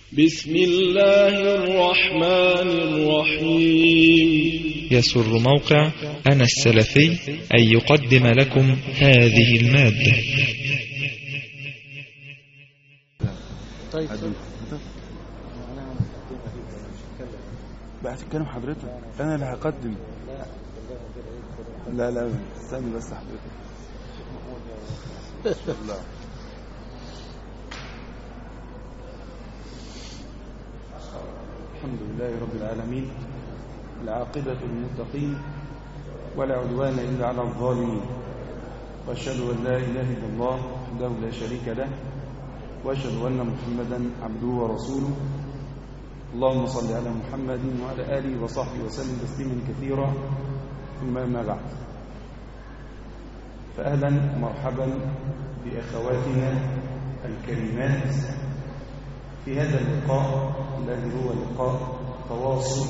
بسم الله الرحمن الرحيم. يسر موقع أنا السلفي أن يقدم لكم هذه المادة. طيب بقى هتتكلم حضرتك، أنا اللي هقدم. لا استني بس حضرتك. الله. الحمد لله رب العالمين، العاقبة للمتقين ولا عدوان إلا على الظالمين، وأشهد أن لا إله إلا الله وحده لا شريك له، وأشهد أن محمدا عبده ورسوله. اللهم صل على محمد وعلى آله وصحبه وسلم تسليما كثيرا، ثم ما بعد. فأهلا مرحبا بأخواتنا الكريمات في هذا اللقاء الذي هو لقاء تواصل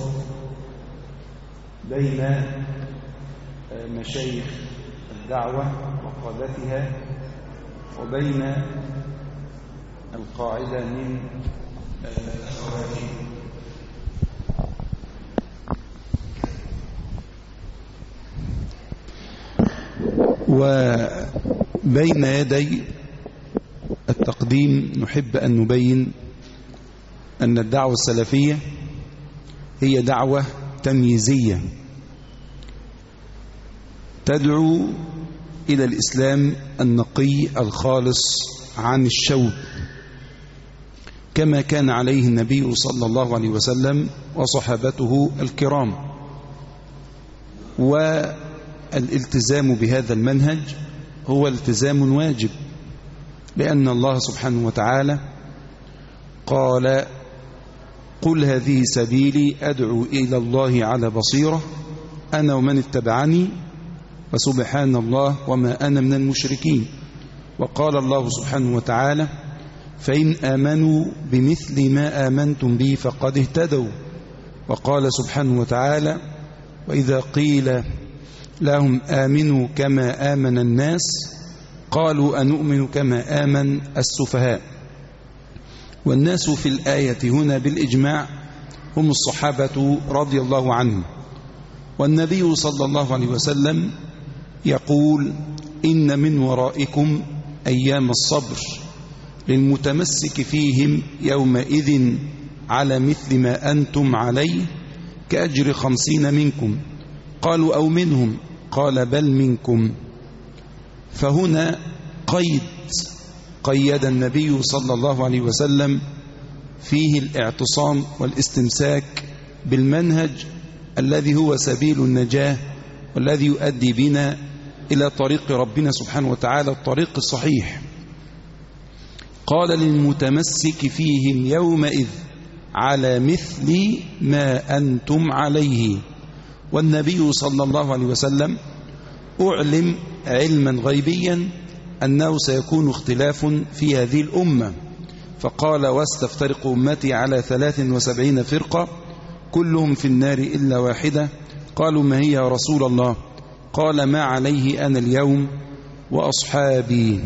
بين مشايخ الدعوة وقادتها وبين القاعدة من أخواتهم. وبين يدي التقديم نحب أن نبين أن الدعوة السلفية هي دعوة تمييزية تدعو إلى الإسلام النقي الخالص عن الشوب، كما كان عليه النبي صلى الله عليه وسلم وصحابته الكرام. والالتزام بهذا المنهج هو التزام واجب، لأن الله سبحانه وتعالى قال: قل هذه سبيلي أدعو إلى الله على بصيرة أنا ومن اتبعني وسبحان الله وما أنا من المشركين. وقال الله سبحانه وتعالى: فإن آمنوا بمثل ما آمنتم به فقد اهتدوا. وقال سبحانه وتعالى: وإذا قيل لهم آمنوا كما آمن الناس قالوا أنؤمن كما آمن السفهاء. والناس في الآية هنا بالإجماع هم الصحابة رضي الله عنهم. والنبي صلى الله عليه وسلم يقول: إن من ورائكم أيام الصبر للمتمسك فيهم يومئذ على مثل ما أنتم عليه كأجر 50 منكم. قالوا: أو منهم؟ قال: بل منكم. فهنا قيد النبي صلى الله عليه وسلم فيه الاعتصام والاستمساك بالمنهج الذي هو سبيل النجاة والذي يؤدي بنا إلى طريق ربنا سبحانه وتعالى، الطريق الصحيح. قال: للمتمسك فيهم يومئذ على مثل ما أنتم عليه. والنبي صلى الله عليه وسلم أعلم علما غيبيا أنه سيكون اختلاف في هذه الأمة، فقال: واستفترق أمتي على 73 فرقة كلهم في النار إلا واحدة. قالوا: ما هي يا رسول الله؟ قال: ما عليه أنا اليوم وأصحابي.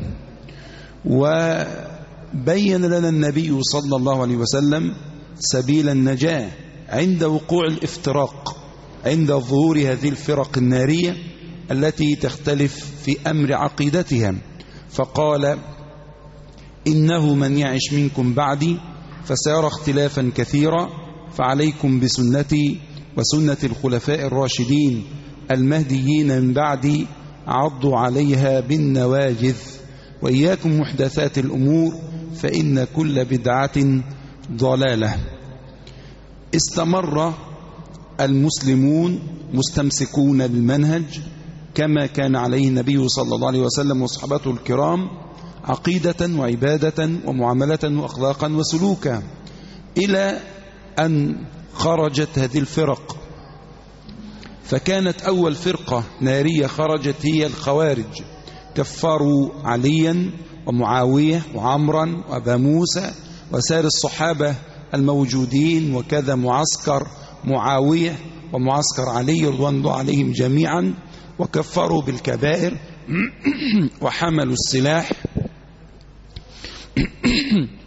وبين لنا النبي صلى الله عليه وسلم سبيل النجاة عند وقوع الافتراق، عند ظهور هذه الفرق النارية التي تختلف في أمر عقيدتها. فقال: إنه من يعش منكم بعدي فسيرى اختلافا كثيرا، فعليكم بسنتي وسنة الخلفاء الراشدين المهديين من بعدي عضوا عليها بالنواجذ، وإياكم محدثات الأمور فإن كل بدعة ضلالة. استمر المسلمون مستمسكون بالمنهج كما كان عليه النبي صلى الله عليه وسلم وصحابته الكرام، عقيدة وعبادة ومعاملة وأخلاقا وسلوكا، إلى أن خرجت هذه الفرق. فكانت أول فرقة نارية خرجت هي الخوارج، كفروا عليا ومعاوية وعمرا وأبا موسى وسائر الصحابة الموجودين، وكذا معسكر معاوية ومعسكر علي رضوان الله عليهم جميعا، وكفروا بالكبائر وحملوا السلاح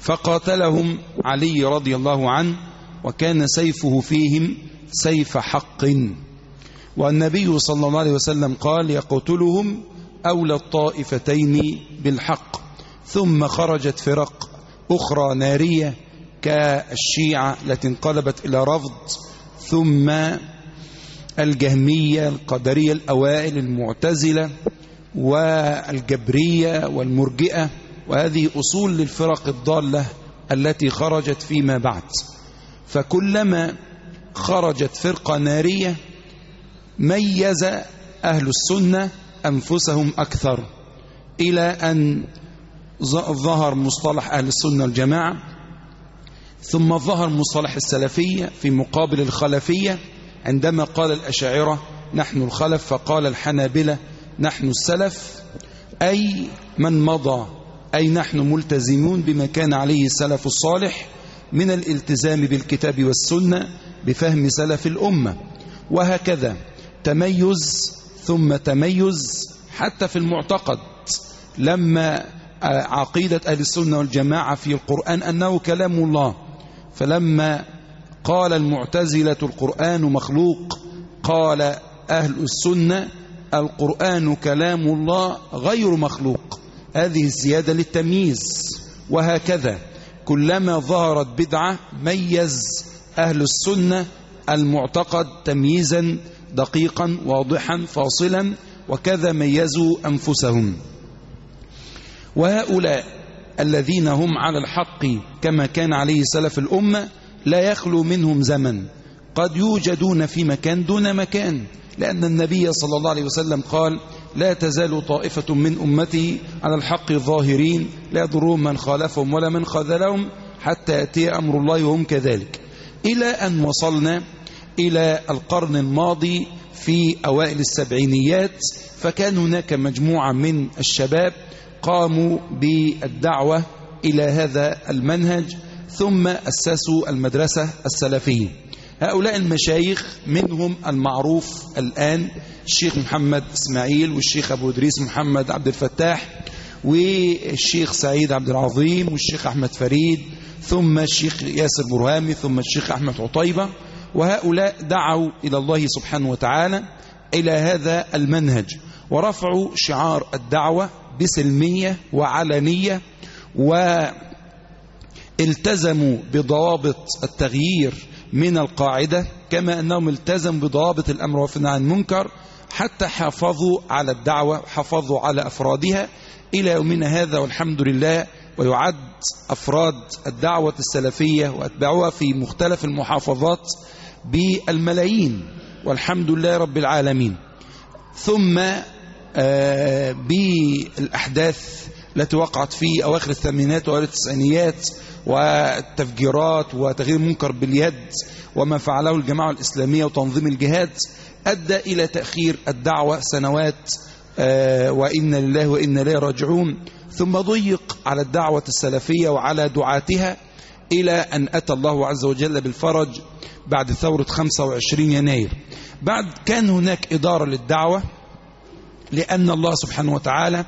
فقاتلهم علي رضي الله عنه، وكان سيفه فيهم سيف حق. والنبي صلى الله عليه وسلم قال: يقتلهم أولى الطائفتين بالحق. ثم خرجت فرق أخرى نارية كالشيعة التي انقلبت إلى رفض، ثم الجهمية، القدرية الأوائل، المعتزلة والجبرية والمرجئة، وهذه أصول للفرق الضالة التي خرجت فيما بعد. فكلما خرجت فرقة نارية ميز أهل السنة أنفسهم أكثر، إلى أن ظهر مصطلح أهل السنة والجماعة، ثم ظهر مصطلح السلفية في مقابل الخلفية. عندما قال الأشاعرة نحن الخلف، فقال الحنابلة نحن السلف، أي من مضى، أي نحن ملتزمون بما كان عليه السلف الصالح من الالتزام بالكتاب والسنة بفهم سلف الأمة. وهكذا تميز ثم تميز حتى في المعتقد، لما عقيدة أهل السنة والجماعة في القرآن أنه كلام الله، فلما قال المعتزلة القرآن مخلوق، قال أهل السنة القرآن كلام الله غير مخلوق. هذه الزيادة للتمييز. وهكذا كلما ظهرت بدعة ميز أهل السنة المعتقد تمييزا دقيقا واضحا فاصلا، وكذا ميزوا أنفسهم. وهؤلاء الذين هم على الحق كما كان عليه سلف الأمة لا يخلو منهم زمن، قد يوجدون في مكان دون مكان، لأن النبي صلى الله عليه وسلم قال: لا تزال طائفة من أمتي على الحق ظاهرين لا يضرهم من خالفهم ولا من خذلهم حتى يأتي أمر الله وهم كذلك. إلى أن وصلنا إلى القرن الماضي في أوائل السبعينيات، فكان هناك مجموعة من الشباب قاموا بالدعوة إلى هذا المنهج، ثم أسسوا المدرسة السلفية. هؤلاء المشايخ منهم المعروف الآن الشيخ محمد إسماعيل، والشيخ أبو إدريس محمد عبد الفتاح، والشيخ سعيد عبد العظيم، والشيخ أحمد فريد، ثم الشيخ ياسر برهامي، ثم الشيخ أحمد عطيبة. وهؤلاء دعوا إلى الله سبحانه وتعالى إلى هذا المنهج، ورفعوا شعار الدعوة بسلمية وعلنية، والتزموا بضوابط التغيير من القاعدة، كما أنهم التزموا بضوابط الأمر والنهي عن المنكر، حتى حافظوا على الدعوة، حافظوا على أفرادها إلى يومنا هذا، والحمد لله. ويعد أفراد الدعوة السلفية وأتباعها في مختلف المحافظات بالملايين، والحمد لله رب العالمين. ثم بالأحداث التي وقعت في أواخر الثمانينات وأوائل التسعينيات، والتفجيرات وتغيير المنكر باليد، وما فعله الجماعة الإسلامية وتنظيم الجهاد، أدى إلى تأخير الدعوة سنوات، وإنا لله وإنا إليه راجعون. ثم ضيق على الدعوة السلفية وعلى دعاتها، إلى أن أتى الله عز وجل بالفرج بعد ثورة 25 يناير. بعد كان هناك إدارة للدعوة، لأن الله سبحانه وتعالى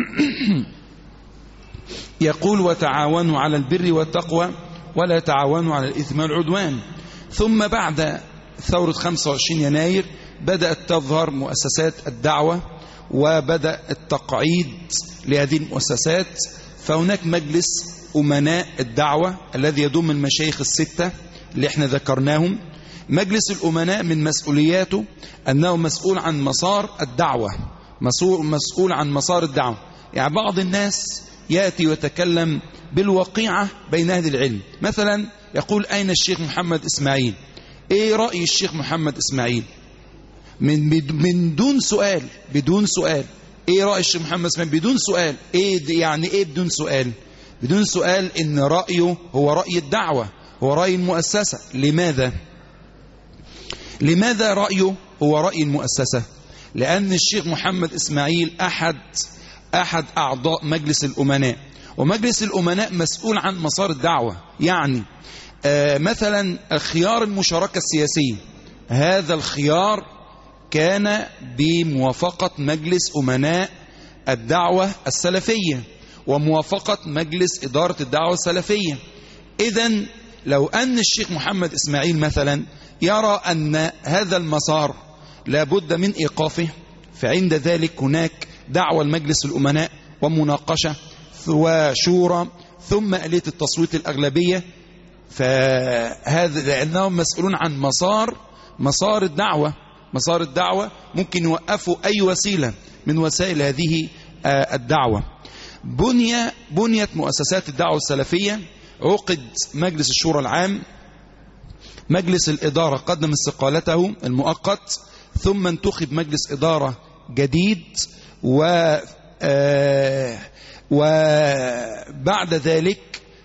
يقول: وتعاونوا على البر والتقوى ولا تعاونوا على الإثم والعدوان. ثم بعد ثورة 25 يناير بدأت تظهر مؤسسات الدعوة، وبدأ التقعيد لهذه المؤسسات. فهناك مجلس أمناء الدعوة الذي يضم المشايخ الستة اللي احنا ذكرناهم. مجلس الأمناء من مسؤولياته أنه مسؤول عن مسار الدعوة، مسؤول عن مسار الدعوة. يعني بعض الناس يأتي ويتكلم بالوقيعة بين أهل العلم، مثلا يقول: أين الشيخ محمد إسماعيل؟ إيه رأي الشيخ محمد إسماعيل؟ من دون سؤال، بدون سؤال. إيه رأي الشيخ محمد إسماعيل؟ بدون سؤال. إيه يعني إيه بدون سؤال؟ بدون سؤال إن رأيه هو رأي الدعوة، هو رأي المؤسسة. لماذا رأيه هو رأي المؤسسة؟ لأن الشيخ محمد إسماعيل أحد أعضاء مجلس الأمناء، ومجلس الأمناء مسؤول عن مسار الدعوة. يعني مثلا خيار المشاركة السياسية، هذا الخيار كان بموافقة مجلس أمناء الدعوة السلفية، وموافقة مجلس إدارة الدعوة السلفية. إذن لو أن الشيخ محمد إسماعيل مثلا يرى أن هذا المسار لابد من إيقافه، فعند ذلك هناك دعوة المجلس الأمناء ومناقشة وشورى ثم آلية التصويت الأغلبية، فهذا لأنهم مسؤولون عن مسار الدعوة ممكن يوقفوا أي وسيلة من وسائل هذه الدعوة. بنيت مؤسسات الدعوة السلفية، عقد مجلس الشورى العام، مجلس الإدارة قدم استقالته المؤقت، ثم انتخب مجلس إدارة جديد، وبعد ذلك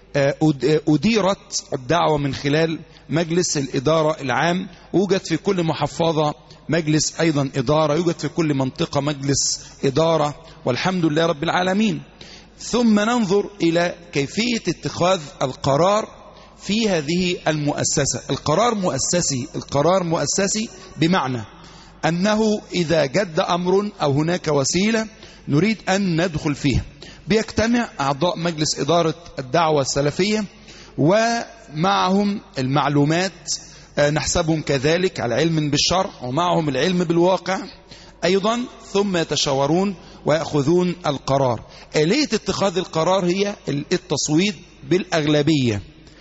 أديرت الدعوة من خلال مجلس الإدارة العام. يوجد في كل محافظة مجلس أيضا إدارة، يوجد في كل منطقة مجلس إدارة، والحمد لله رب العالمين. ثم ننظر إلى كيفية اتخاذ القرار في هذه المؤسسة. القرار مؤسسي بمعنى أنه إذا جد أمر أو هناك وسيلة نريد أن ندخل فيها، بيجتمع أعضاء مجلس إدارة الدعوة السلفية ومعهم المعلومات، نحسبهم كذلك على علم بالشرع ومعهم العلم بالواقع أيضا، ثم يتشاورون ويأخذون القرار. آلية اتخاذ القرار هي التصويت بالأغلبية،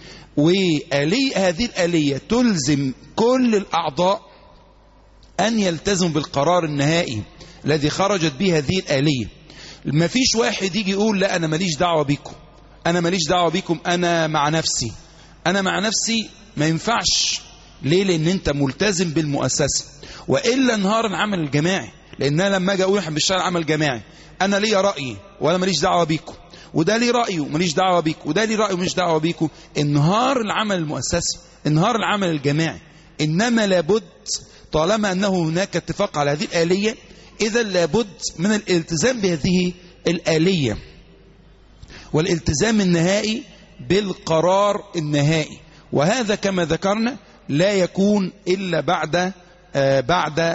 هذه الآلية تلزم كل الأعضاء أن يلتزموا بالقرار النهائي الذي خرجت به هذه الآلية. ما فيش واحد يجي يقول لا أنا ماليش دعوة بكم، أنا مع نفسي، ما ينفعش. ليه؟ لأن أنت ملتزم بالمؤسسة، وإلا نهار العمل الجماعي. لأن أنا لما أجي أقول إحنا بنشتغل عمل جماعي، أنا ليا رأيي وأنا ماليش دعوة بيكم، وده ليه رأيه وماليش دعوة بيكم، وده ليه رأيه وماليش دعوة بيكم، انهار العمل المؤسسي، انهار العمل الجماعي. إنما لابد طالما أنه هناك اتفاق على هذه الآلية، إذا لابد من الالتزام بهذه الآلية والالتزام النهائي بالقرار النهائي. وهذا كما ذكرنا لا يكون إلا بعد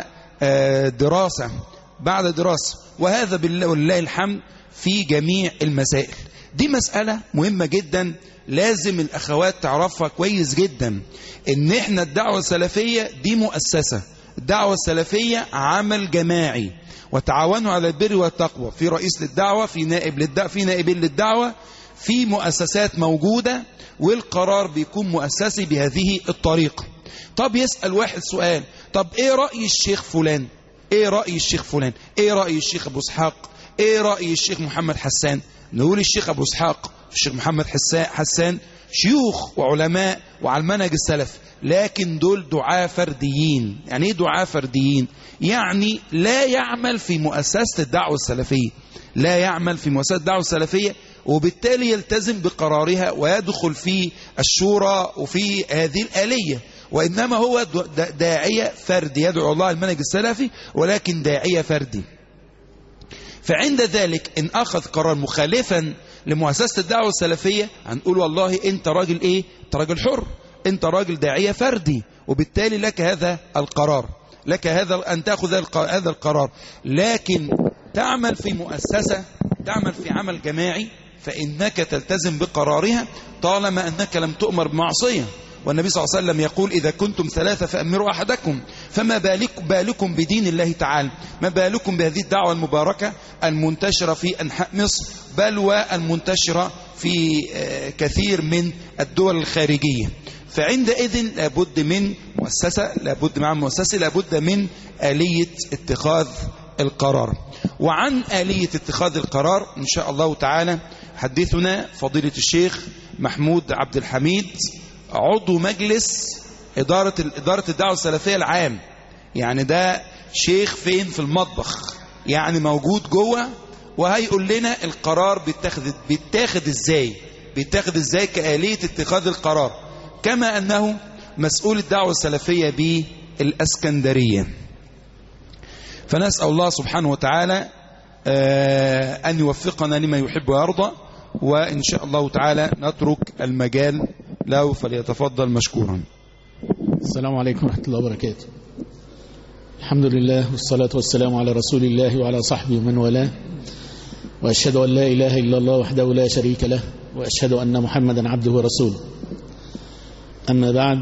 دراسة، وهذا بالله الحمد في جميع المسائل. دي مسألة مهمة جدا لازم الأخوات تعرفها كويس جدا، إن إحنا الدعوة السلفية دي مؤسسة. الدعوة السلفية عمل جماعي، وتعاونوا على البر والتقوى، في رئيس للدعوة، في نائبين للدعوة، في مؤسسات موجودة، والقرار بيكون مؤسسي بهذه الطريقة. طب يسأل واحد سؤال، طب ايه رأي الشيخ فلان، ايه رأي الشيخ ابو اسحاق، ايه رأي الشيخ محمد حسان؟ نقول الشيخ ابو اسحاق الشيخ محمد حسان شيوخ وعلماء وعلى المنهج السلف، لكن دول دعاة فرديين. يعني ايه دعاة فرديين؟ يعني لا يعمل في مؤسسة الدعوة السلفية، وبالتالي يلتزم بقرارها ويدخل في الشورى وفي هذه الآلية، وإنما هو داعية فردي يدعو الله المنهج السلفي، ولكن داعية فردي. فعند ذلك إن أخذ قرار مخالفا لمؤسسة الدعوة السلفية، هنقول والله أنت راجل إيه؟ أنت راجل حر، أنت راجل داعية فردي، وبالتالي لك هذا القرار، لك هذا أن تأخذ هذا القرار. لكن تعمل في مؤسسة، تعمل في عمل جماعي، فإنك تلتزم بقرارها طالما أنك لم تؤمر بمعصية. والنبي صلى الله عليه وسلم يقول إذا كنتم ثلاثة فأمروا أحدكم، فما بالكم بدين الله تعالى، ما بالكم بهذه الدعوة المباركة المنتشرة في أنحاء مصر، بل والمنتشرة في كثير من الدول الخارجية. فعندئذ لابد من مؤسسة، لابد من آلية اتخاذ القرار. وعن آلية اتخاذ القرار إن شاء الله تعالى حدثنا فضيلة الشيخ محمود عبد الحميد، عضو مجلس إدارة الدعوة السلفية العام. يعني ده شيخ فين؟ في المطبخ، يعني موجود جوه، وهيقول لنا القرار بيتاخد ازاي كآلية اتخاذ القرار، كما أنه مسؤول الدعوة السلفية بالإسكندرية. فنسأل الله سبحانه وتعالى أن يوفقنا لما يحب ويرضى، وإن شاء الله تعالى نترك المجال له فليتفضل مشكورا. السلام عليكم ورحمة الله وبركاته. الحمد لله والصلاة والسلام على رسول الله وعلى صحبه ومن والاه. وأشهد أن لا إله إلا الله وحده لا شريك له، وأشهد أن محمدا عبده ورسوله. أما بعد،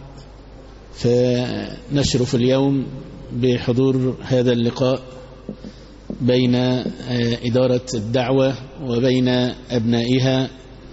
فنشرف اليوم بحضور هذا اللقاء بين إدارة الدعوة وبين أبنائها،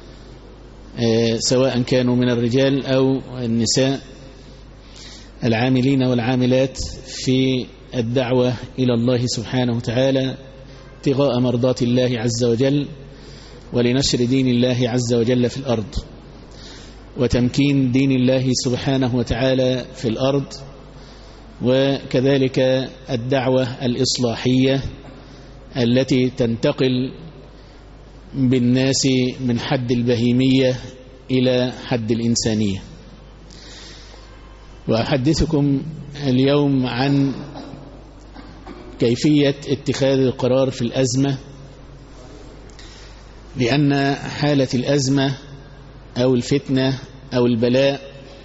سواء كانوا من الرجال أو النساء، العاملين والعاملات في الدعوة إلى الله سبحانه وتعالى ابتغاء مرضات الله عز وجل، ولنشر دين الله عز وجل في الأرض، وتمكين دين الله سبحانه وتعالى في الأرض، وكذلك الدعوة الإصلاحية التي تنتقل بالناس من حد البهيمية إلى حد الإنسانية. وأحدثكم اليوم عن كيفية اتخاذ القرار في الأزمة، لأن حالة الأزمة أو الفتنة أو البلاء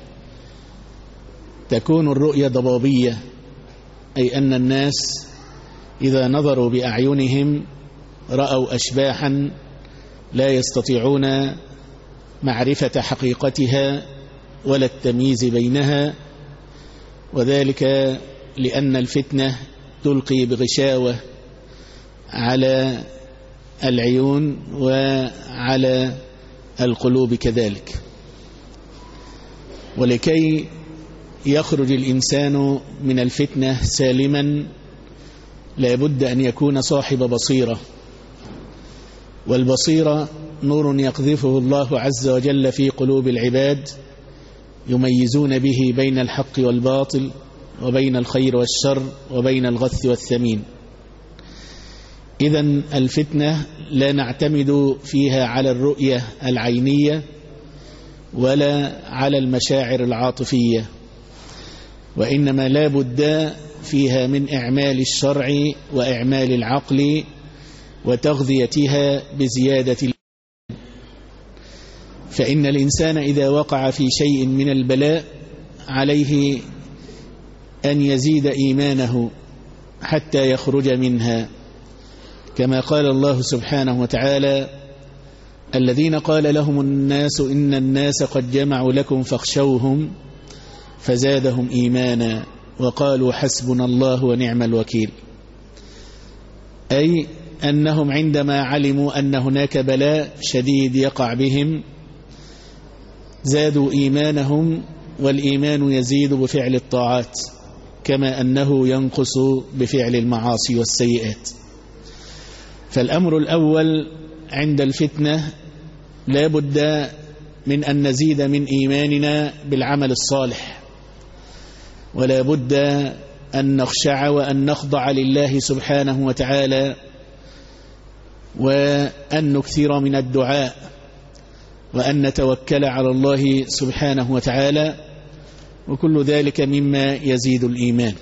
تكون الرؤية ضبابية، أي أن الناس إذا نظروا بأعينهم رأوا أشباحا لا يستطيعون معرفة حقيقتها ولا التمييز بينها، وذلك لأن الفتنة تلقي بغشاوة على العيون وعلى القلوب كذلك. ولكي يخرج الإنسان من الفتنة سالما لا بد أن يكون صاحب بصيرة، والبصيرة نور يقذفه الله عز وجل في قلوب العباد يميزون به بين الحق والباطل، وبين الخير والشر، وبين الغث والثمين. إذن الفتنة لا نعتمد فيها على الرؤية العينية ولا على المشاعر العاطفية، وإنما لا بد فيها من إعمال الشرع وإعمال العقل وتغذيتها بزيادة فإن الإنسان إذا وقع في شيء من البلاء عليه أن يزيد إيمانه حتى يخرج منها، كما قال الله سبحانه وتعالى: الذين قال لهم الناس إن الناس قد جمعوا لكم فاخشوهم فزادهم إيمانا وقالوا حسبنا الله ونعم الوكيل. أي أنهم عندما علموا أن هناك بلاء شديد يقع بهم زادوا إيمانهم، والإيمان يزيد بفعل الطاعات كما أنه ينقص بفعل المعاصي والسيئات. فالأمر الأول عند الفتنة لا بد من أن نزيد من إيماننا بالعمل الصالح، ولا بد أن نخشع وأن نخضع لله سبحانه وتعالى، وأن نكثر من الدعاء، وأن نتوكل على الله سبحانه وتعالى، وكل ذلك مما يزيد الإيمان.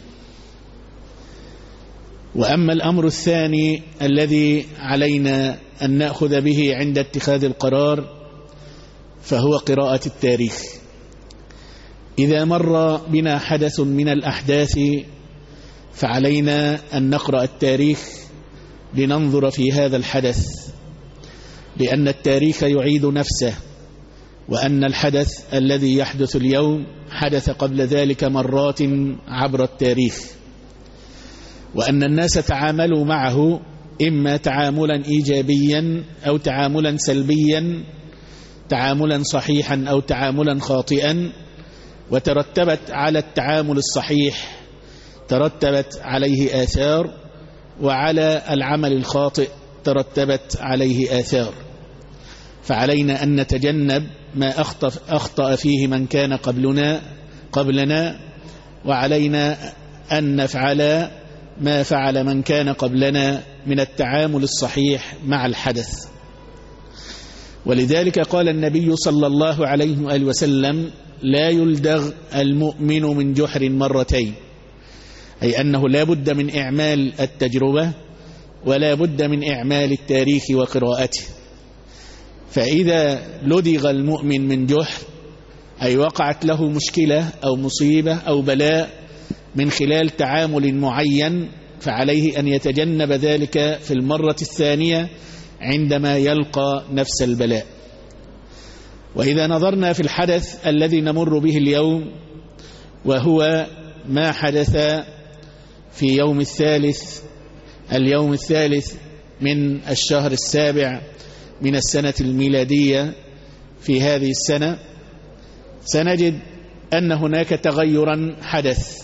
وأما الأمر الثاني الذي علينا أن نأخذ به عند اتخاذ القرار فهو قراءة التاريخ. إذا مر بنا حدث من الأحداث فعلينا أن نقرأ التاريخ لننظر في هذا الحدث، لأن التاريخ يعيد نفسه، وأن الحدث الذي يحدث اليوم حدث قبل ذلك مرات عبر التاريخ، وأن الناس تعاملوا معه إما تعاملا إيجابيا أو تعاملا سلبيا، تعاملا صحيحا أو تعاملا خاطئا، وترتبت على التعامل الصحيح ترتبت عليه آثار، وعلى العمل الخاطئ ترتبت عليه آثار. فعلينا أن نتجنب ما أخطأ فيه من كان قبلنا، وعلينا أن نفعل ما فعل من كان قبلنا من التعامل الصحيح مع الحدث. ولذلك قال النبي صلى الله عليه وآله وسلم: لا يلدغ المؤمن من جحر مرتين، أي أنه لا بد من إعمال التجربة ولا بد من إعمال التاريخ وقراءته. فإذا لدغ المؤمن من جحر، أي وقعت له مشكلة أو مصيبة أو بلاء من خلال تعامل معين فعليه أن يتجنب ذلك في المرة الثانية عندما يلقى نفس البلاء. وإذا نظرنا في الحدث الذي نمر به اليوم، وهو ما حدث في اليوم الثالث من الشهر السابع من السنة الميلادية في هذه السنة، سنجد أن هناك تغيرا حدث،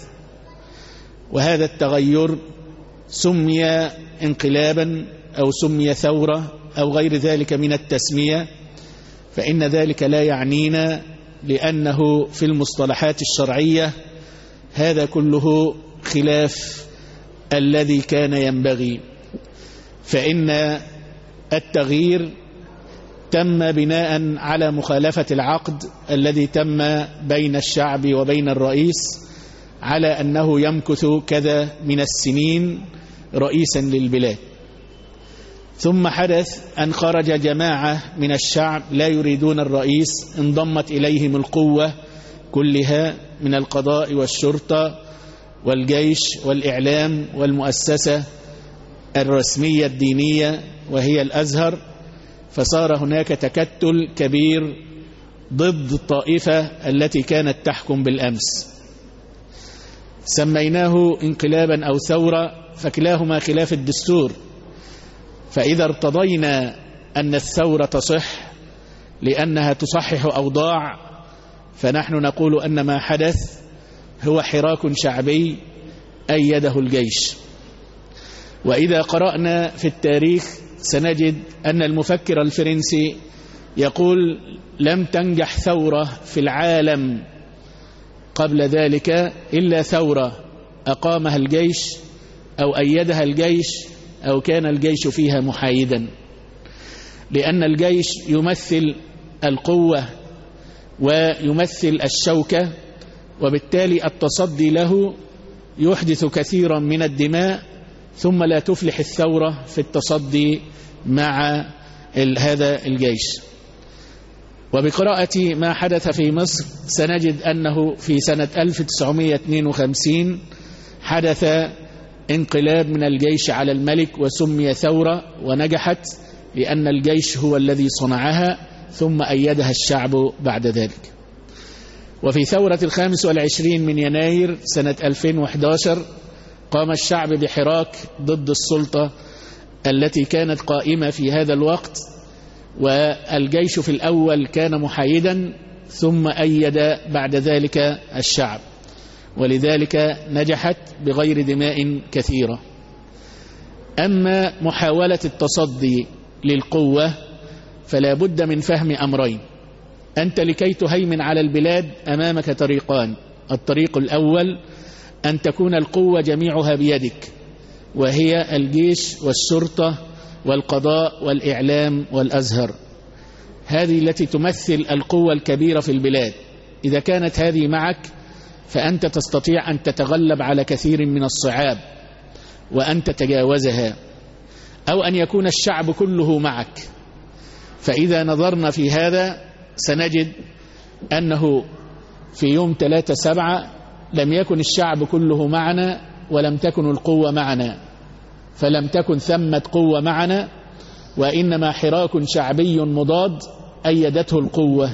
وهذا التغير سمي انقلابا أو سمي ثورة أو غير ذلك من التسمية، فإن ذلك لا يعنينا، لأنه في المصطلحات الشرعية هذا كله خلاف الذي كان ينبغي. فإن التغيير تم بناء على مخالفة العقد الذي تم بين الشعب وبين الرئيس على أنه يمكث كذا من السنين رئيسا للبلاد. ثم حدث أن خرج جماعة من الشعب لا يريدون الرئيس، انضمت إليهم القوة كلها من القضاء والشرطة والجيش والإعلام والمؤسسة الرسمية الدينية وهي الأزهر، فصار هناك تكتل كبير ضد الطائفة التي كانت تحكم بالأمس. سميناه انقلابا أو ثورة، فكلاهما خلاف الدستور. فإذا ارتضينا أن الثورة تصح لأنها تصحح أوضاع، فنحن نقول أن ما حدث هو حراك شعبي أيده الجيش. وإذا قرأنا في التاريخ سنجد أن المفكر الفرنسي يقول: لم تنجح ثورة في العالم قبل ذلك إلا ثورة أقامها الجيش أو أيدها الجيش أو كان الجيش فيها محايدا، لأن الجيش يمثل القوة ويمثل الشوكة، وبالتالي التصدي له يحدث كثيرا من الدماء، ثم لا تفلح الثورة في التصدي مع هذا الجيش. وبقراءة ما حدث في مصر سنجد أنه في سنة 1952 حدث انقلاب من الجيش على الملك وسمي ثورة، ونجحت لأن الجيش هو الذي صنعها، ثم أيدها الشعب بعد ذلك. وفي ثورة 25 من يناير سنة 2011 قام الشعب بحراك ضد السلطة التي كانت قائمة في هذا الوقت، والجيش في الأول كان محايدا ثم أيد بعد ذلك الشعب، ولذلك نجحت بغير دماء كثيرة. أما محاولة التصدي للقوة فلا بد من فهم أمرين. أنت لكي تهيمن على البلاد أمامك طريقان: الطريق الأول أن تكون القوة جميعها بيدك، وهي الجيش والشرطة والقضاء والإعلام والأزهر، هذه التي تمثل القوة الكبيرة في البلاد. إذا كانت هذه معك فأنت تستطيع أن تتغلب على كثير من الصعاب وأن تتجاوزها، أو أن يكون الشعب كله معك. فإذا نظرنا في هذا سنجد أنه في يوم 3/7 لم يكن الشعب كله معنا ولم تكن القوة معنا، فلم تكن ثمة قوة معنا، وإنما حراك شعبي مضاد أيدته القوة،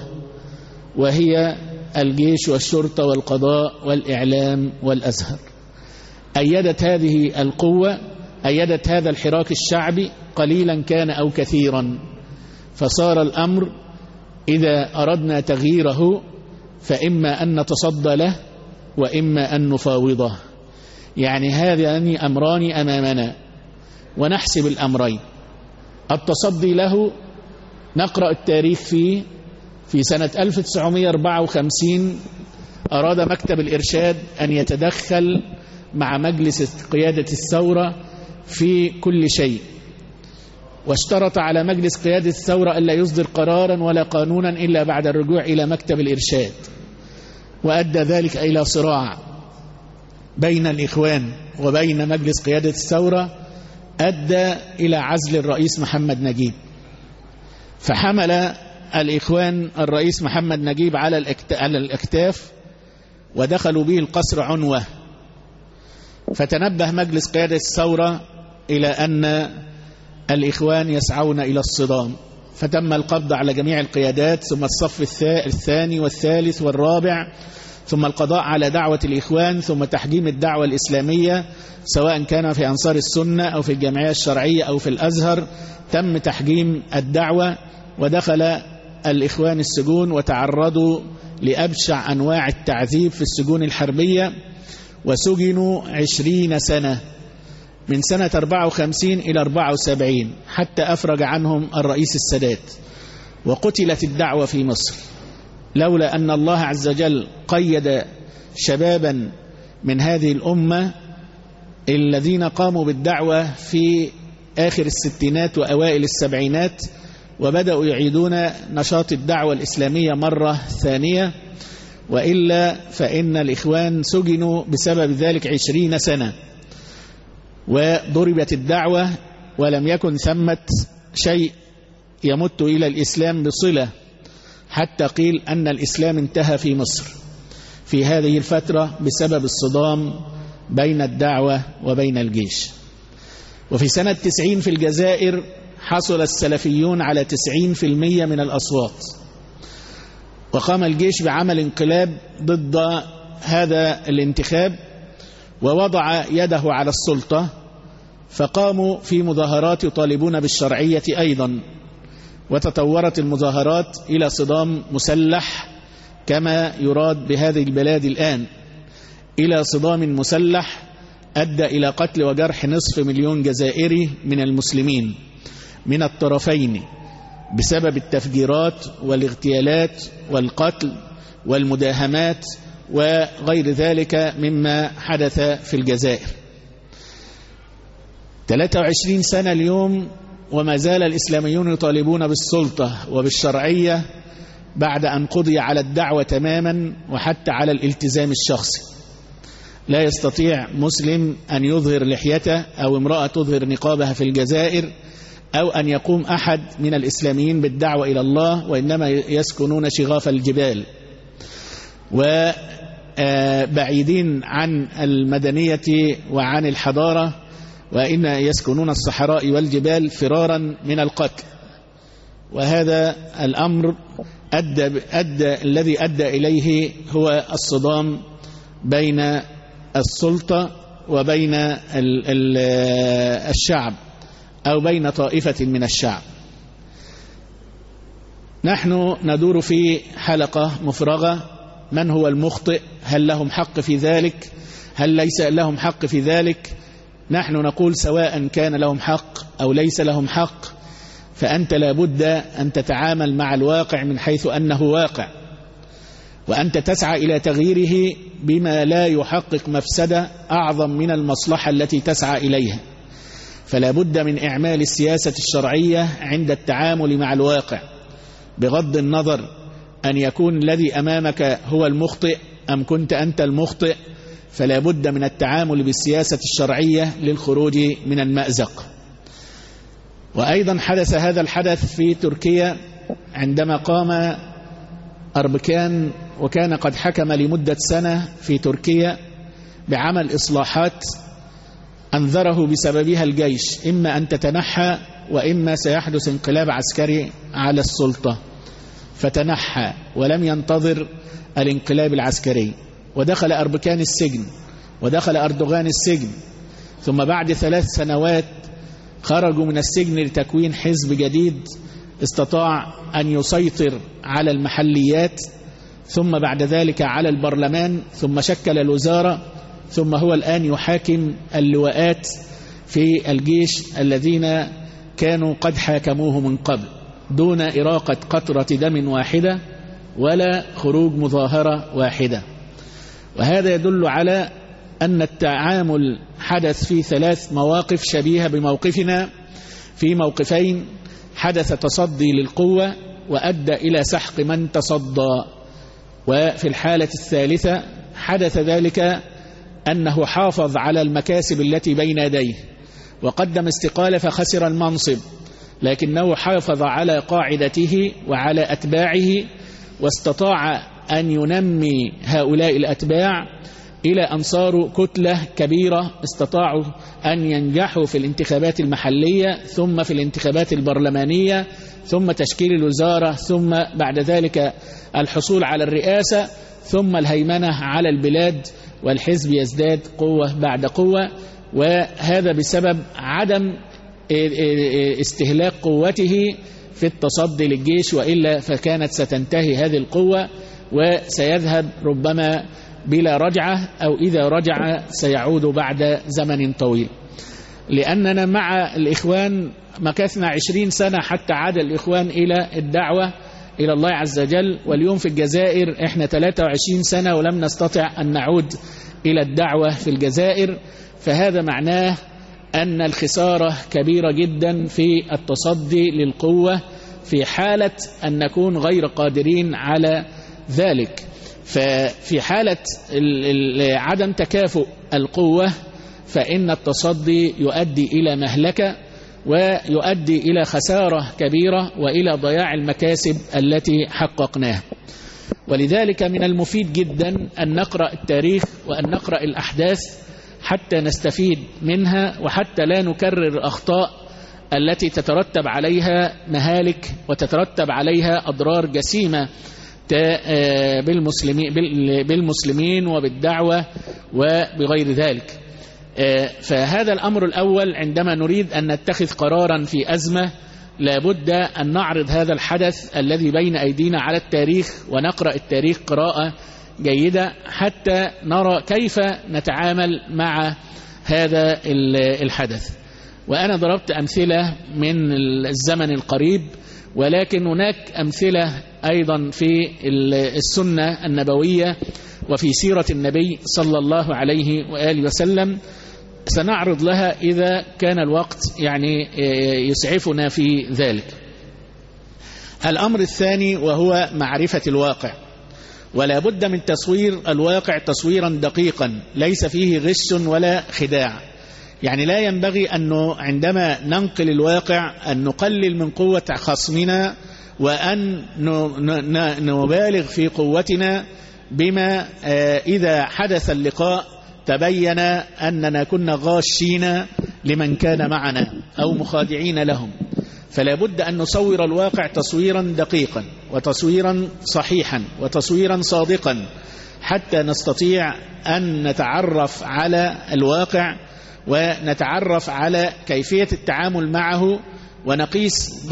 وهي الجيش والشرطة والقضاء والإعلام والأزهر. أيدت هذه القوة، أيدت هذا الحراك الشعبي قليلا كان أو كثيرا، فصار الأمر إذا أردنا تغييره فإما أن نتصدى له وإما أن نفاوضه. يعني هذان أمران أمامنا ونحسب الأمرين. التصدي له نقرأ التاريخ فيه. في سنة 1954 أراد مكتب الإرشاد أن يتدخل مع مجلس قيادة الثورة في كل شيء، واشترط على مجلس قيادة الثورة ألا يصدر قرارا ولا قانونا إلا بعد الرجوع إلى مكتب الإرشاد، وأدى ذلك إلى صراع بين الإخوان وبين مجلس قيادة الثورة، أدى إلى عزل الرئيس محمد نجيب. فحمل الإخوان الرئيس محمد نجيب على الأكتاف ودخلوا به القصر عنوة، فتنبه مجلس قيادة الثورة إلى أن الإخوان يسعون إلى الصدام، فتم القبض على جميع القيادات، ثم الصف الثاني والثالث والرابع، ثم القضاء على دعوة الإخوان، ثم تحجيم الدعوة الإسلامية سواء كان في أنصار السنة أو في الجمعية الشرعية أو في الأزهر. تم تحجيم الدعوة، ودخل الإخوان السجون وتعرضوا لأبشع أنواع التعذيب في السجون الحربية، وسجنوا 20 سنة من سنة 54 إلى 74 حتى أفرج عنهم الرئيس السادات، وقتلت الدعوة في مصر لولا أن الله عز وجل قيد شبابا من هذه الأمة الذين قاموا بالدعوة في آخر الستينات وأوائل السبعينات، وبدأوا يعيدون نشاط الدعوة الإسلامية مرة ثانية، وإلا فإن الإخوان سجنوا بسبب ذلك 20 سنة، وضربت الدعوة، ولم يكن ثمة شيء يمت إلى الإسلام بصلة، حتى قيل أن الإسلام انتهى في مصر في هذه الفترة بسبب الصدام بين الدعوة وبين الجيش. وفي سنة 90 في الجزائر حصل السلفيون على 90% من الأصوات، وقام الجيش بعمل انقلاب ضد هذا الانتخاب، ووضع يده على السلطة، فقاموا في مظاهرات يطالبون بالشرعية أيضا، وتطورت المظاهرات إلى صدام مسلح كما يراد بهذه البلاد الآن، إلى صدام مسلح أدى إلى قتل وجرح 500,000 جزائري من المسلمين من الطرفين بسبب التفجيرات والاغتيالات والقتل والمداهمات وغير ذلك مما حدث في الجزائر. 23 سنة اليوم وما زال الإسلاميون يطالبون بالسلطة وبالشرعية بعد أن قضي على الدعوة تماما وحتى على الالتزام الشخصي. لا يستطيع مسلم أن يظهر لحيته أو امرأة تظهر نقابها في الجزائر، أو أن يقوم أحد من الإسلاميين بالدعوة إلى الله، وإنما يسكنون شغاف الجبال وبعيدين عن المدنية وعن الحضارة، وإن يسكنون الصحراء والجبال فرارا من القتل. وهذا الأمر الذي أدى إليه هو الصدام بين السلطة وبين الشعب أو بين طائفة من الشعب. نحن ندور في حلقة مفرغة: من هو المخطئ؟ هل لهم حق في ذلك؟ هل ليس لهم حق في ذلك؟ نحن نقول سواء كان لهم حق أو ليس لهم حق، فأنت لابد أن تتعامل مع الواقع من حيث أنه واقع، وأنت تسعى إلى تغييره بما لا يحقق مفسدة أعظم من المصلحة التي تسعى إليها. فلا بد من إعمال السياسة الشرعية عند التعامل مع الواقع، بغض النظر أن يكون الذي أمامك هو المخطئ أم كنت أنت المخطئ، فلا بد من التعامل بالسياسة الشرعية للخروج من المأزق. وأيضا حدث هذا الحدث في تركيا عندما قام أربكان، وكان قد حكم لمدة سنة في تركيا بعمل إصلاحات أنذره بسببها الجيش، إما أن تتنحى وإما سيحدث انقلاب عسكري على السلطة. فتنحى ولم ينتظر الانقلاب العسكري، ودخل أربكان السجن ودخل أردوغان السجن، ثم بعد 3 سنوات خرجوا من السجن لتكوين حزب جديد استطاع أن يسيطر على المحليات، ثم بعد ذلك على البرلمان، ثم شكل الوزارة، ثم هو الآن يحاكم اللواءات في الجيش الذين كانوا قد حاكموه من قبل دون إراقة قطرة دم واحدة ولا خروج مظاهرة واحدة. وهذا يدل على أن التعامل حدث في 3 مواقف شبيهة بموقفنا. في موقفين حدث تصدي للقوة وأدى إلى سحق من تصدى، وفي الحالة الثالثة حدث ذلك أنه حافظ على المكاسب التي بين يديه وقدم استقالة فخسر المنصب، لكنه حافظ على قاعدته وعلى أتباعه، واستطاع أن ينمي هؤلاء الأتباع إلى أن صاروا كتلة كبيرة استطاعوا أن ينجحوا في الانتخابات المحلية، ثم في الانتخابات البرلمانية، ثم تشكيل الوزارة، ثم بعد ذلك الحصول على الرئاسة، ثم الهيمنة على البلاد، والحزب يزداد قوة بعد قوة. وهذا بسبب عدم استهلاك قوته في التصدي للجيش، وإلا فكانت ستنتهي هذه القوة وسيذهب ربما بلا رجعة، أو إذا رجع سيعود بعد زمن طويل. لأننا مع الإخوان مكثنا 20 سنة حتى عاد الإخوان إلى الدعوة إلى الله عز وجل، واليوم في الجزائر إحنا 23 سنة ولم نستطع أن نعود إلى الدعوة في الجزائر. فهذا معناه أن الخسارة كبيرة جدا في التصدي للقوة في حالة أن نكون غير قادرين على ذلك. ففي حالة عدم تكافؤ القوة فإن التصدي يؤدي إلى مهلكة، ويؤدي إلى خسارة كبيرة، وإلى ضياع المكاسب التي حققناها. ولذلك من المفيد جدا أن نقرأ التاريخ وأن نقرأ الأحداث حتى نستفيد منها، وحتى لا نكرر الأخطاء التي تترتب عليها مهالك وتترتب عليها أضرار جسيمة بالمسلمين وبالدعوة وبغير ذلك. فهذا الأمر الأول، عندما نريد أن نتخذ قرارا في أزمة لابد أن نعرض هذا الحدث الذي بين أيدينا على التاريخ، ونقرأ التاريخ قراءة جيدة حتى نرى كيف نتعامل مع هذا الحدث. وأنا ضربت أمثلة من الزمن القريب، ولكن هناك أمثلة أيضا في السنة النبوية وفي سيرة النبي صلى الله عليه وآله وسلم، سنعرض لها إذا كان الوقت يعني يسعفنا في ذلك. الأمر الثاني وهو معرفة الواقع، ولا بد من تصوير الواقع تصويرا دقيقا ليس فيه غش ولا خداع. يعني لا ينبغي أنه عندما ننقل الواقع أن نقلل من قوة خصمنا، وأن نبالغ في قوتنا بما إذا حدث اللقاء تبين أننا كنا غاشين لمن كان معنا أو مخادعين لهم. فلا بد أن نصور الواقع تصويرا دقيقا وتصويرا صحيحا وتصويرا صادقا، حتى نستطيع أن نتعرف على الواقع ونتعرف على كيفية التعامل معه، ونقيس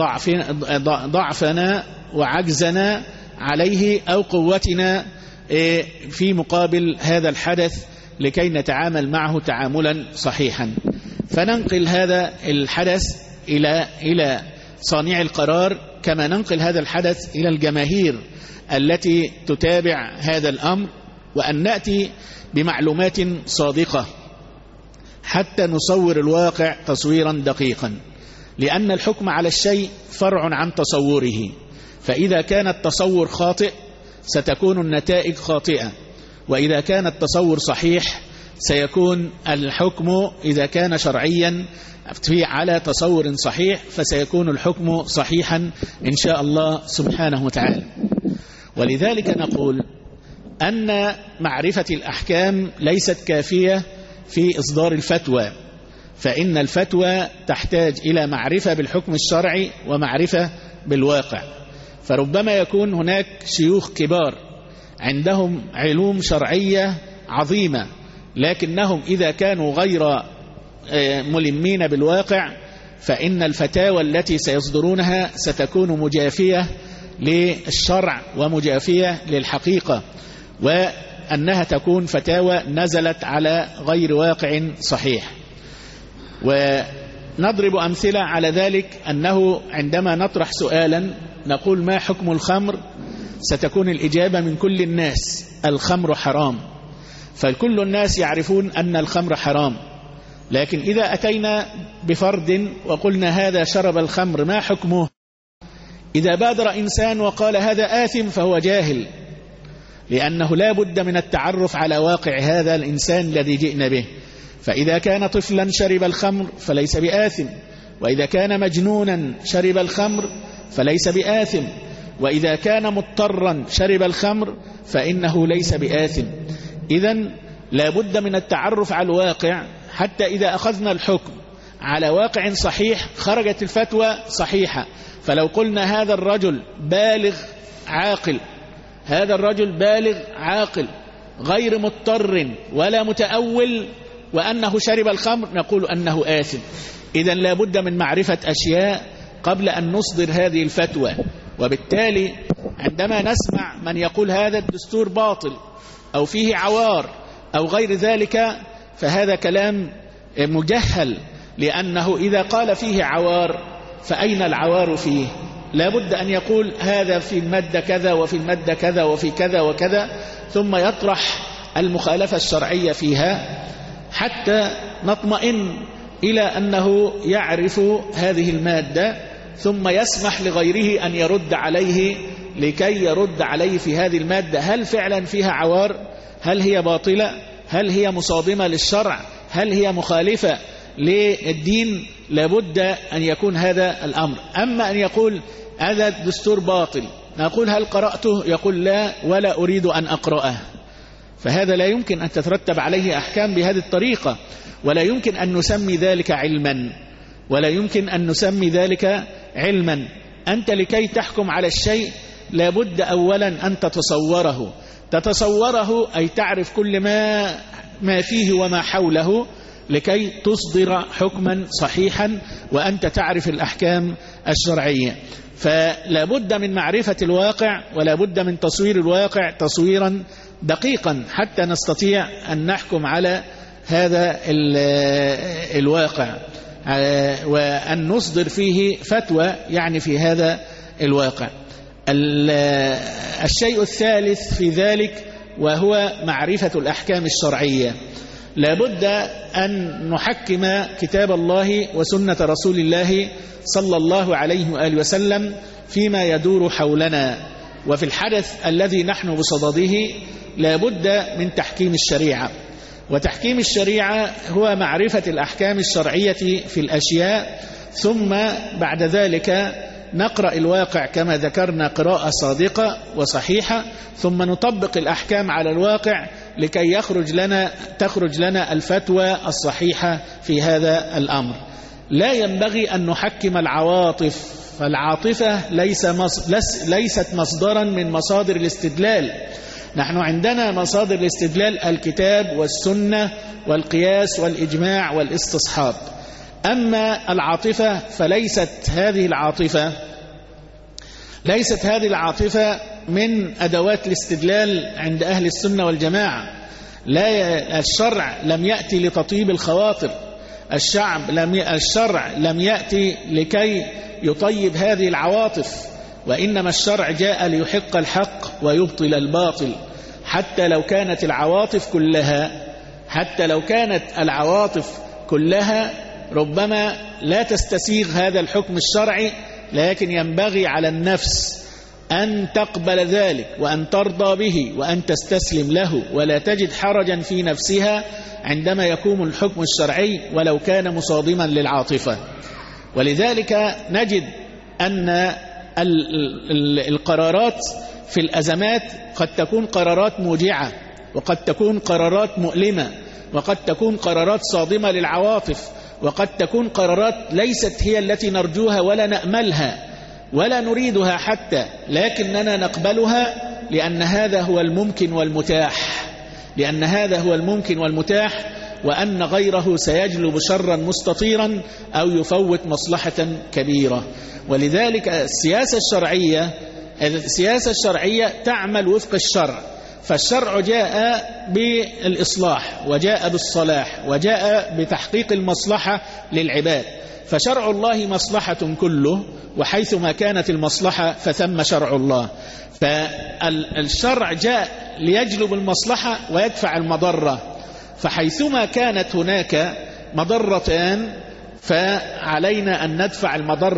ضعفنا وعجزنا عليه أو قوتنا في مقابل هذا الحدث، لكي نتعامل معه تعاملا صحيحا. فننقل هذا الحدث إلى صانع القرار، كما ننقل هذا الحدث إلى الجماهير التي تتابع هذا الأمر، وأن نأتي بمعلومات صادقة حتى نصور الواقع تصويرا دقيقا. لأن الحكم على الشيء فرع عن تصوره، فإذا كان التصور خاطئ ستكون النتائج خاطئة، وإذا كان التصور صحيح سيكون الحكم إذا كان شرعيا على تصور صحيح فسيكون الحكم صحيحا إن شاء الله سبحانه وتعالى. ولذلك نقول أن معرفة الأحكام ليست كافية في إصدار الفتوى، فإن الفتوى تحتاج إلى معرفة بالحكم الشرعي ومعرفة بالواقع. فربما يكون هناك شيوخ كبار عندهم علوم شرعية عظيمة، لكنهم إذا كانوا غير ملمين بالواقع فإن الفتاوى التي سيصدرونها ستكون مجافية للشرع ومجافية للحقيقة، وأنها تكون فتاوى نزلت على غير واقع صحيح. ونضرب أمثلة على ذلك، أنه عندما نطرح سؤالا نقول ما حكم الخمر، ستكون الإجابة من كل الناس الخمر حرام، فكل الناس يعرفون أن الخمر حرام. لكن إذا أتينا بفرد وقلنا هذا شرب الخمر ما حكمه، إذا بادر إنسان وقال هذا آثم فهو جاهل، لأنه لا بد من التعرف على واقع هذا الإنسان الذي جئنا به. فإذا كان طفلا شرب الخمر فليس بآثم، وإذا كان مجنونا شرب الخمر فليس بآثم، وإذا كان مضطرا شرب الخمر فإنه ليس بآثم. إذن لا بد من التعرف على الواقع، حتى إذا أخذنا الحكم على واقع صحيح خرجت الفتوى صحيحة. فلو قلنا هذا الرجل بالغ عاقل، هذا الرجل بالغ عاقل غير مضطر ولا متأول وأنه شرب الخمر، نقول أنه آثم. إذن لا بد من معرفة أشياء قبل أن نصدر هذه الفتوى. وبالتالي عندما نسمع من يقول هذا الدستور باطل أو فيه عوار أو غير ذلك، فهذا كلام مجهل، لأنه إذا قال فيه عوار فأين العوار فيه؟ لا بد أن يقول هذا في المادة كذا وفي المادة كذا وفي كذا وكذا، ثم يطرح المخالفة الشرعية فيها حتى نطمئن إلى أنه يعرف هذه المادة، ثم يسمح لغيره أن يرد عليه لكي يرد عليه في هذه المادة هل فعلا فيها عوار، هل هي باطلة، هل هي مصادمة للشرع، هل هي مخالفة للدين. لابد أن يكون هذا الأمر. أما أن يقول هذا الدستور باطل، نقول هل قرأته؟ يقول لا ولا أريد أن أقرأه. فهذا لا يمكن أن تترتب عليه أحكام بهذه الطريقة، ولا يمكن أن نسمي ذلك علما، ولا يمكن أن نسمي ذلك علما. أنت لكي تحكم على الشيء لابد أولا أن تتصوره أي تعرف كل ما فيه وما حوله لكي تصدر حكما صحيحا وأنت تعرف الأحكام الشرعية. فلا بد من معرفة الواقع، ولا بد من تصوير الواقع تصويرا دقيقا حتى نستطيع أن نحكم على هذا الواقع وأن نصدر فيه فتوى يعني في هذا الواقع. الشيء الثالث في ذلك وهو معرفة الأحكام الشرعية. لابد أن نحكم كتاب الله وسنة رسول الله صلى الله عليه وآله وسلم فيما يدور حولنا، وفي الحدث الذي نحن بصدده لابد من تحكيم الشريعة. وتحكيم الشريعة هو معرفة الأحكام الشرعية في الأشياء، ثم بعد ذلك نقرأ الواقع كما ذكرنا قراءة صادقة وصحيحة، ثم نطبق الأحكام على الواقع لكي تخرج لنا الفتوى الصحيحة في هذا الأمر. لا ينبغي أن نحكم العواطف، فالعاطفة ليست مصدرا من مصادر الاستدلال. نحن عندنا مصادر الاستدلال الكتاب والسنة والقياس والإجماع والاستصحاب. أما العاطفة فليست هذه العاطفة من أدوات الاستدلال عند أهل السنة والجماعة. لا، الشرع لم يأتي لتطيب الخواطر، الشرع لم يأتي لكي يطيب هذه العواطف، وإنما الشرع جاء ليحق الحق ويبطل الباطل. حتى لو كانت العواطف كلها ربما لا تستسيغ هذا الحكم الشرعي، لكن ينبغي على النفس أن تقبل ذلك وأن ترضى به وأن تستسلم له، ولا تجد حرجا في نفسها عندما يكون الحكم الشرعي ولو كان مصادما للعاطفة. ولذلك نجد أن القرارات في الأزمات قد تكون قرارات موجعة، وقد تكون قرارات مؤلمة، وقد تكون قرارات صادمة للعواطف، وقد تكون قرارات ليست هي التي نرجوها ولا نأملها ولا نريدها حتى، لكننا نقبلها لأن هذا هو الممكن والمتاح، وأن غيره سيجلب شرا مستطيرا أو يفوت مصلحة كبيرة. ولذلك السياسة الشرعية تعمل وفق الشرع، فالشرع جاء بالإصلاح وجاء بالصلاح وجاء بتحقيق المصلحة للعباد. فشرع الله مصلحة كله، وحيثما كانت المصلحة فثم شرع الله. فالشرع جاء ليجلب المصلحة ويدفع المضرة، فحيثما كانت هناك مضرتان فعلينا أن ندفع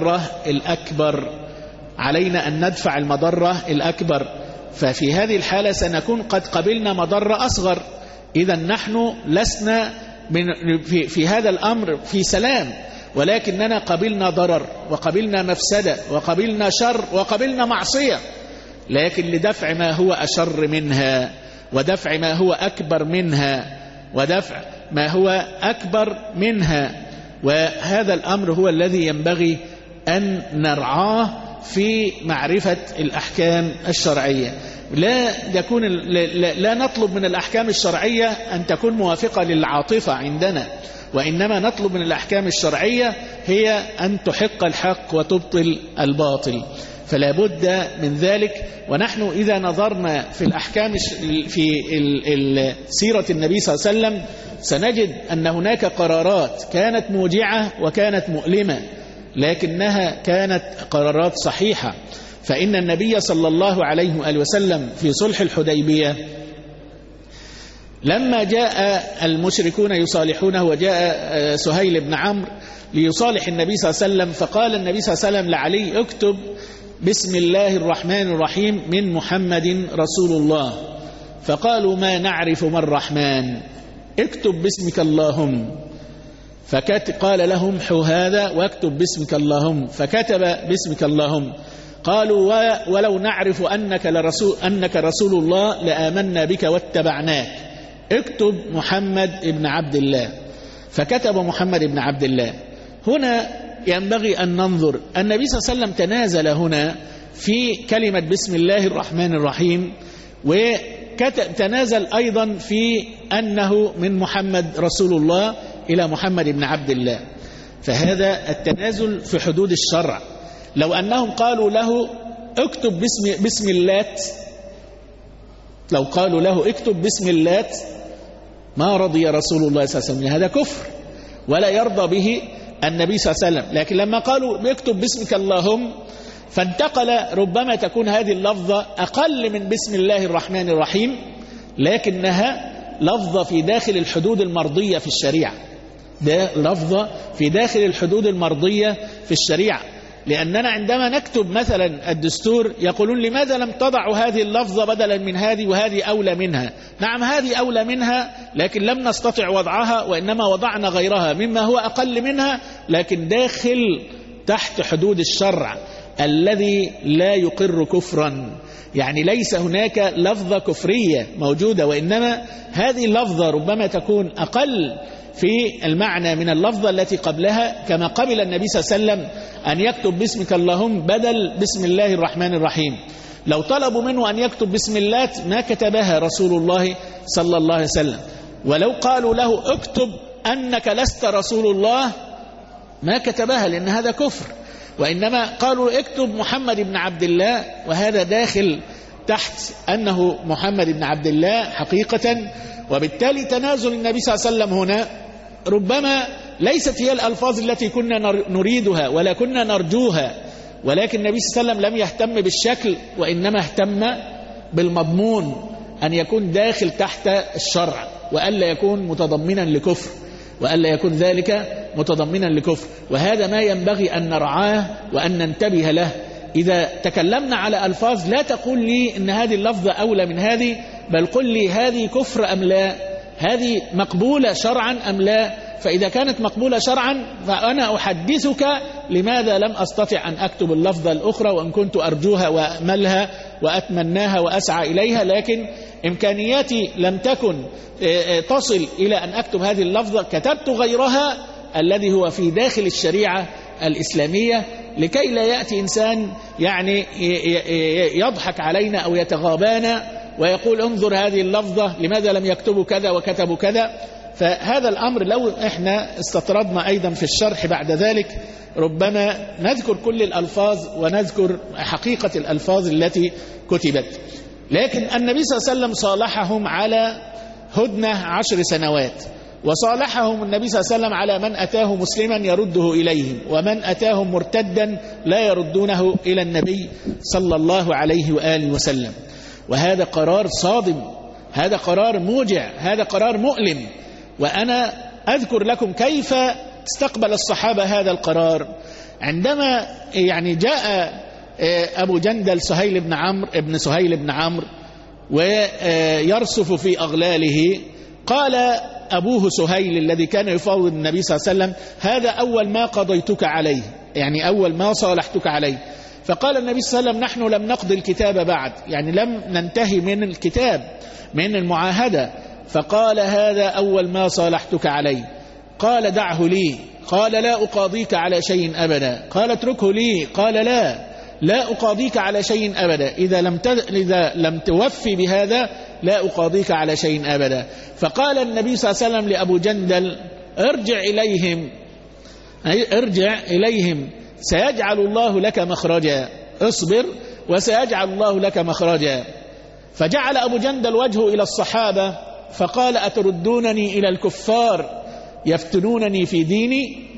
المضرة الأكبر. ففي هذه الحالة سنكون قد قبلنا مضرة أصغر. إذا نحن لسنا في هذا الأمر في سلام، ولكننا قبلنا ضرر وقبلنا مفسدة وقبلنا شر وقبلنا معصية، لكن لدفع ما هو أشر منها ودفع ما هو أكبر منها ودفع ما هو أكبر منها. وهذا الأمر هو الذي ينبغي أن نرعاه في معرفة الأحكام الشرعية. لا نطلب من الأحكام الشرعية أن تكون موافقة للعاطفة عندنا، وإنما نطلب من الأحكام الشرعية هي أن تحق الحق وتبطل الباطل، فلا بد من ذلك. ونحن إذا نظرنا في الأحكام في سيرة النبي صلى الله عليه وسلم سنجد أن هناك قرارات كانت موجعة وكانت مؤلمة، لكنها كانت قرارات صحيحة. فإن النبي صلى الله عليه وآله وسلم في صلح الحديبية لما جاء المشركون يصالحونه، وجاء سهيل بن عمرو ليصالح النبي صلى الله عليه وسلم، فقال النبي صلى الله عليه وسلم لعلي: اكتب بسم الله الرحمن الرحيم من محمد رسول الله. فقالوا: ما نعرف ما الرحمن، اكتب باسمك اللهم. قال لهم: حو هذا واكتب باسمك اللهم، فكتب باسمك اللهم. قالوا: ولو نعرف أنك رسول الله لآمنا بك واتبعناك، اكتب محمد ابن عبد الله. فكتب محمد ابن عبد الله. هنا ينبغي أن ننظر، النبي صلى الله عليه وسلم تنازل هنا في كلمة بسم الله الرحمن الرحيم، وتنازل أيضا في أنه من محمد رسول الله إلى محمد بن عبد الله. فهذا التنازل في حدود الشرع. لو أنهم قالوا له اكتب باسم اللات، لو قالوا له اكتب باسم اللات ما رضي رسول الله صلى الله عليه وسلم، هذا كفر ولا يرضى به النبي صلى الله عليه وسلم. لكن لما قالوا اكتب باسمك اللهم، فانتقل، ربما تكون هذه اللفظة أقل من بسم الله الرحمن الرحيم، لكنها لفظة في داخل الحدود المرضية في الشريعة. ده لفظة في داخل الحدود المرضية في الشريعة. لأننا عندما نكتب مثلا الدستور يقولون: لماذا لم تضعوا هذه اللفظة بدلا من هذه، وهذه أولى منها؟ نعم، هذه أولى منها، لكن لم نستطع وضعها، وإنما وضعنا غيرها مما هو أقل منها، لكن داخل تحت حدود الشرع الذي لا يقر كفرا. يعني ليس هناك لفظة كفرية موجودة، وإنما هذه اللفظة ربما تكون أقل في المعنى من اللفظة التي قبلها، كما قبل النبي صلى الله عليه وسلم أن يكتب باسمك اللهم بدل بسم الله الرحمن الرحيم. لو طلبوا منه أن يكتب بسم الله ما كتبها رسول الله صلى الله عليه وسلم. ولو قالوا له اكتب أنك لست رسول الله ما كتبها، لأن هذا كفر. وإنما قالوا اكتب محمد بن عبد الله، وهذا داخل تحت أنه محمد بن عبد الله حقيقة. وبالتالي تنازل النبي صلى الله عليه وسلم هنا ربما ليست هي الألفاظ التي كنا نريدها ولا كنا نرجوها، ولكن النبي صلى الله عليه وسلم لم يهتم بالشكل، وإنما اهتم بالمضمون، أن يكون داخل تحت الشرع، وألا يكون متضمنا لكفر، وألا يكون ذلك متضمنا لكفر. وهذا ما ينبغي أن نرعاه وأن ننتبه له. إذا تكلمنا على ألفاظ لا تقول لي إن هذه اللفظة أولى من هذه، بل قل لي هذه كفر أم لا، هذه مقبولة شرعا أم لا. فإذا كانت مقبولة شرعا فأنا أحدثك لماذا لم أستطع أن أكتب اللفظة الأخرى، وأن كنت أرجوها وأملها وأتمناها وأسعى إليها، لكن إمكانياتي لم تكن تصل إلى أن أكتب هذه اللفظة، كتبت غيرها الذي هو في داخل الشريعة الإسلامية، لكي لا يأتي إنسان يعني يضحك علينا أو يتغابانا ويقول انظر هذه اللفظة لماذا لم يكتبوا كذا وكتبوا كذا. فهذا الأمر لو احنا استطردنا أيضا في الشرح بعد ذلك ربما نذكر كل الألفاظ ونذكر حقيقة الألفاظ التي كتبت. لكن النبي صلى الله عليه وسلم صالحهم على هدنة 10 سنوات، وصالحهم النبي صلى الله عليه وسلم على من أتاه مسلما يرده إليهم، ومن أتاهم مرتدا لا يردونه إلى النبي صلى الله عليه وآله وسلم. وهذا قرار صادم، هذا قرار موجع، هذا قرار مؤلم. وأنا أذكر لكم كيف استقبل الصحابة هذا القرار. عندما يعني جاء أبو جندل سهيل بن عمرو ويرصف في أغلاله، قال أبوه سهيل الذي كان يفاوض النبي صلى الله عليه وسلم: هذا أول ما قضيتك عليه، يعني أول ما صالحتك عليه. فقال النبي صلى الله عليه وسلم: نحن لم نقضي الكتاب بعد، يعني لم ننتهي من الكتاب، من المعاهدة. فقال هذا أول ما صالحتك عليه. قال دعه لي. قال لا أقاضيك على شيء أبدا. قال اتركه لي. قال لا أقاضيك على شيء أبدا، إذا لم توفي بهذا لا أقاضيك على شيء أبدا. فقال النبي صلى الله عليه وسلم لأبو جندل ارجع إليهم سيجعل الله لك مخرجا، اصبر وسيجعل الله لك مخرجا. فجعل أبو جندل وجهه إلى الصحابة فقال أتردونني إلى الكفار يفتنونني في ديني؟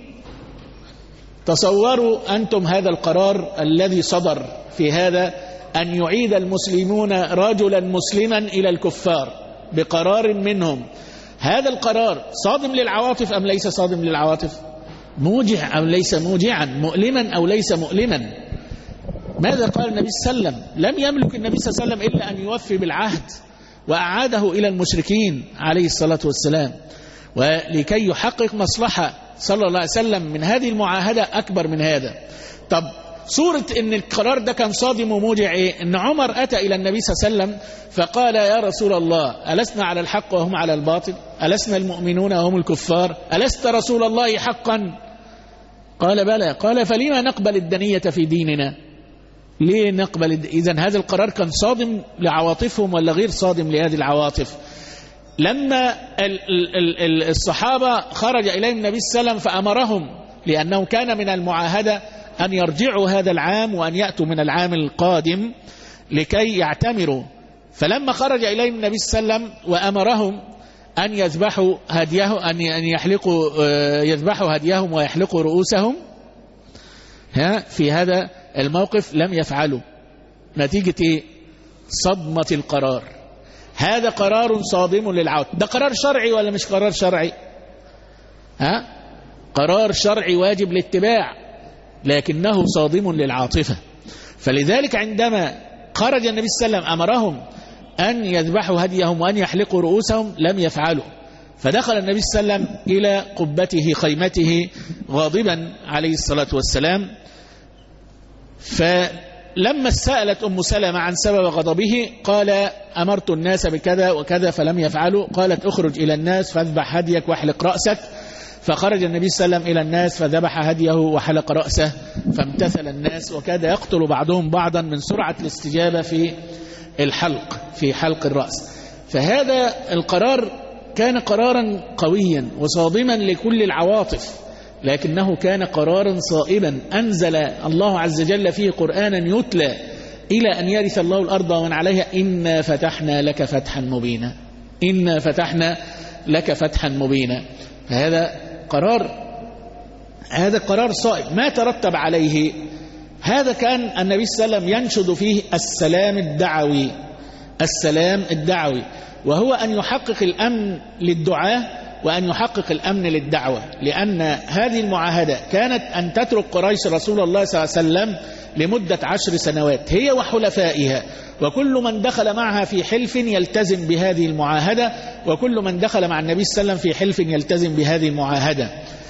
تصوروا أنتم هذا القرار الذي صدر في هذا، أن يعيد المسلمون رجلا مسلما إلى الكفار بقرار منهم. هذا القرار صادم للعواطف أم ليس صادم للعواطف؟ موجع أو ليس موجعا؟ مؤلما أو ليس مؤلما؟ ماذا قال النبي صلى الله عليه وسلم؟ لم يملك النبي صلى الله عليه وسلم إلا أن يوفي بالعهد وأعاده إلى المشركين عليه الصلاة والسلام، ولكي يحقق مصلحة صلى الله عليه وسلم من هذه المعاهدة أكبر من هذا. طب صورة ان القرار ده كان صادم وموجع ايه؟ ان عمر اتى الى النبي صلى الله عليه وسلم فقال يا رسول الله ألسنا على الحق وهم على الباطل؟ ألسنا المؤمنون وهم الكفار؟ ألست رسول الله حقا؟ قال بلى. قال فلما نقبل الدنية في ديننا؟ ليه نقبل إذن هذا القرار كان صادم لعواطفهم ولا غير صادم لهذه العواطف؟ لما الصحابة خرج إليهم النبي صلى الله عليه وسلم فأمرهم، لأنه كان من المعاهدة أن يرجعوا هذا العام وأن يأتوا من العام القادم لكي يعتمروا. فلما خرج إليهم النبي صلى الله عليه وسلم وأمرهم أن يذبحوا هديه، أن يذبحوا هديهم ويحلقوا رؤوسهم، في هذا الموقف لم يفعلوا. نتيجة إيه؟ صدمة القرار. هذا قرار صادم للعواطف. ده قرار شرعي ولا مش قرار شرعي؟ قرار شرعي واجب الاتباع، لكنه صادم للعاطفة. فلذلك عندما خرج النبي صلى الله عليه وسلم أمرهم أن يذبحوا هديهم وأن يحلقوا رؤوسهم لم يفعلوا. فدخل النبي صلى الله عليه وسلم إلى قبته خيمته غاضبا عليه الصلاة والسلام. فلما سألت أم سلمة عن سبب غضبه قال أمرت الناس بكذا وكذا فلم يفعلوا. قالت اخرج إلى الناس فاذبح هديك واحلق رأسك. فخرج النبي صلى الله عليه وسلم إلى الناس فذبح هديه وحلق رأسه فامتثل الناس، وكاد يقتل بعضهم بعضا من سرعة الاستجابة في حلق الرأس. فهذا القرار كان قرارا قويا وصادما لكل العواطف، لكنه كان قرارا صائبا أنزل الله عز وجل فيه قرآنا يتلى إلى أن يرث الله الأرض ومن عليها إنا فتحنا لك فتحا مبينا. إنا فتحنا لك فتحا مبينا. فهذا قرار صائب. ما ترتب عليه هذا كان النبي صلى الله عليه وسلم ينشد فيه السلام الدعوي، وهو أن يحقق الأمن للدعاة وأن يحقق الأمن للدعوة. لأن هذه المعاهدة كانت أن تترك قريش رسول الله صلى الله عليه وسلم لمدة 10 سنوات هي وحلفائها، وكل من دخل معها في حلف يلتزم بهذه المعاهدة، وكل من دخل مع النبي صلى الله عليه وسلم في حلف يلتزم بهذه المعاهدة.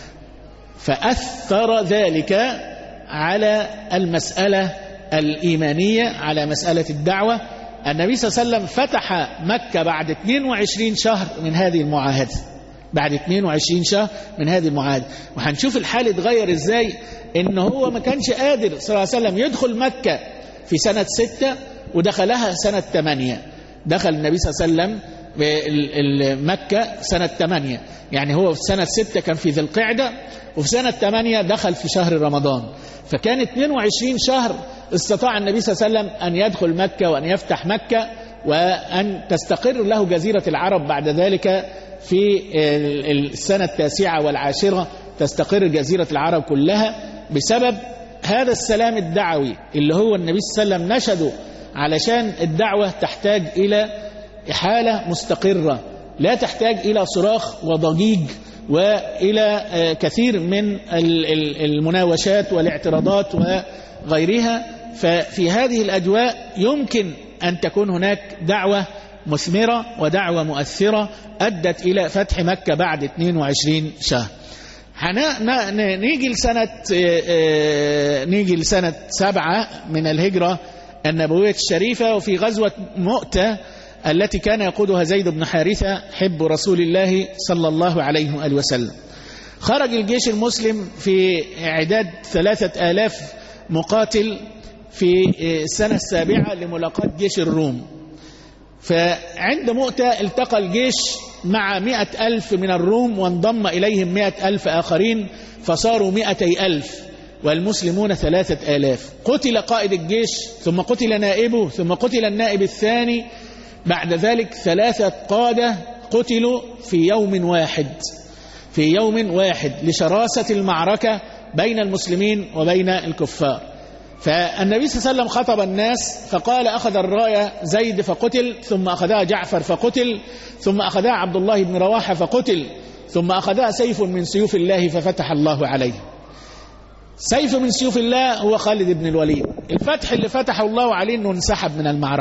فأثر ذلك على المسألة الإيمانية، على مسألة الدعوة. النبي صلى الله عليه وسلم فتح مكة بعد 22 شهر من هذه المعاهدة، بعد 22 شهر من هذه المعاهدة. وهنشوف الحال اتغير ازاي، ان هو ما كانش قادر صلى الله عليه وسلم يدخل مكة في سنة 6 ودخلها سنة 8. دخل النبي صلى الله عليه وسلم مكة سنة 8، يعني هو في سنة 6 كان في ذي القعدة، وفي سنة 8 دخل في شهر رمضان. فكان 22 شهر استطاع النبي صلى الله عليه وسلم أن يدخل مكة وأن يفتح مكة وأن تستقر له جزيرة العرب. بعد ذلك في السنة 9 والعاشرة تستقر جزيرة العرب كلها بسبب هذا السلام الدعوي اللي هو النبي صلى الله عليه وسلم نشده، علشان الدعوة تحتاج إلى حالة مستقرة، لا تحتاج إلى صراخ وضجيج وإلى كثير من المناوشات والاعتراضات وغيرها. ففي هذه الأجواء يمكن أن تكون هناك دعوة مثمرة ودعوة مؤثرة أدت إلى فتح مكة بعد 22 شهر. نيجي لسنة 7 من الهجرة النبوية الشريفة، وفي غزوة مؤتة التي كان يقودها زيد بن حارثة حب رسول الله صلى الله عليه وآله وسلم. خرج الجيش المسلم في إعداد 3000 مقاتل في السنة السابعة لملاقاة جيش الروم. فعند مؤتة التقى الجيش مع 100,000 من الروم، وانضم إليهم 100,000 آخرين، فصاروا 200,000 والمسلمون 3000. قتل قائد الجيش، ثم قتل نائبه، ثم قتل النائب الثاني. بعد ذلك 3 قادة قتلوا في يوم واحد لشراسة المعركة بين المسلمين وبين الكفار. فالنبي صلى الله عليه وسلم خطب الناس فقال: أخذ الراية زيد فقتل، ثم أخذها جعفر فقتل، ثم أخذها عبد الله بن رواحة فقتل، ثم أخذها سيف من سيوف الله ففتح الله عليه. سيف من سيوف الله هو خالد بن الوليد. الفتح اللي فتحه الله عليه أنه انسحب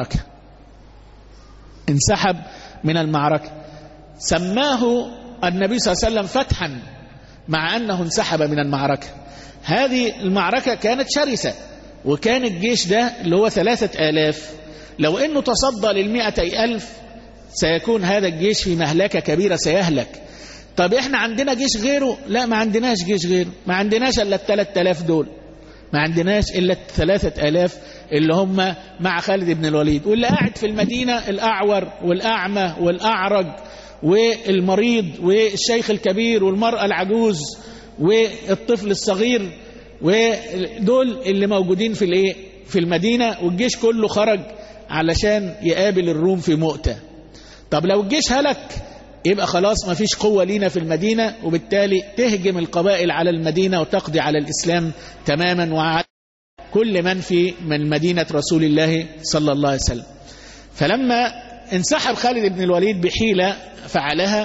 من المعركة، سماه النبي صلى الله عليه وسلم فتحا مع أنه انسحب من المعركة. هذه المعركة كانت شرسة، وكان الجيش ده اللي هو 3000 لو أنه تصدى ل200,000 سيكون هذا الجيش في مهلكة كبيرة، سيهلك. طب احنا عندنا جيش غيره؟ لا، ما عندناش جيش غيره، ما عندناش إلا 3000 دول، ما عندناش إلا 3000 اللي هم مع خالد بن الوليد. واللي قاعد في المدينة الأعور والأعمى والأعرج والمريض والشيخ الكبير والمرأة العجوز والطفل الصغير، ودول اللي موجودين في المدينة. والجيش كله خرج علشان يقابل الروم في مؤتة. طب لو الجيش هلك يبقى خلاص ما فيش قوة لينا في المدينة، وبالتالي تهجم القبائل على المدينة وتقضي على الإسلام تماما وعلى كل من في من مدينة رسول الله صلى الله عليه وسلم. فلما انسحب خالد بن الوليد بحيلة فعلها،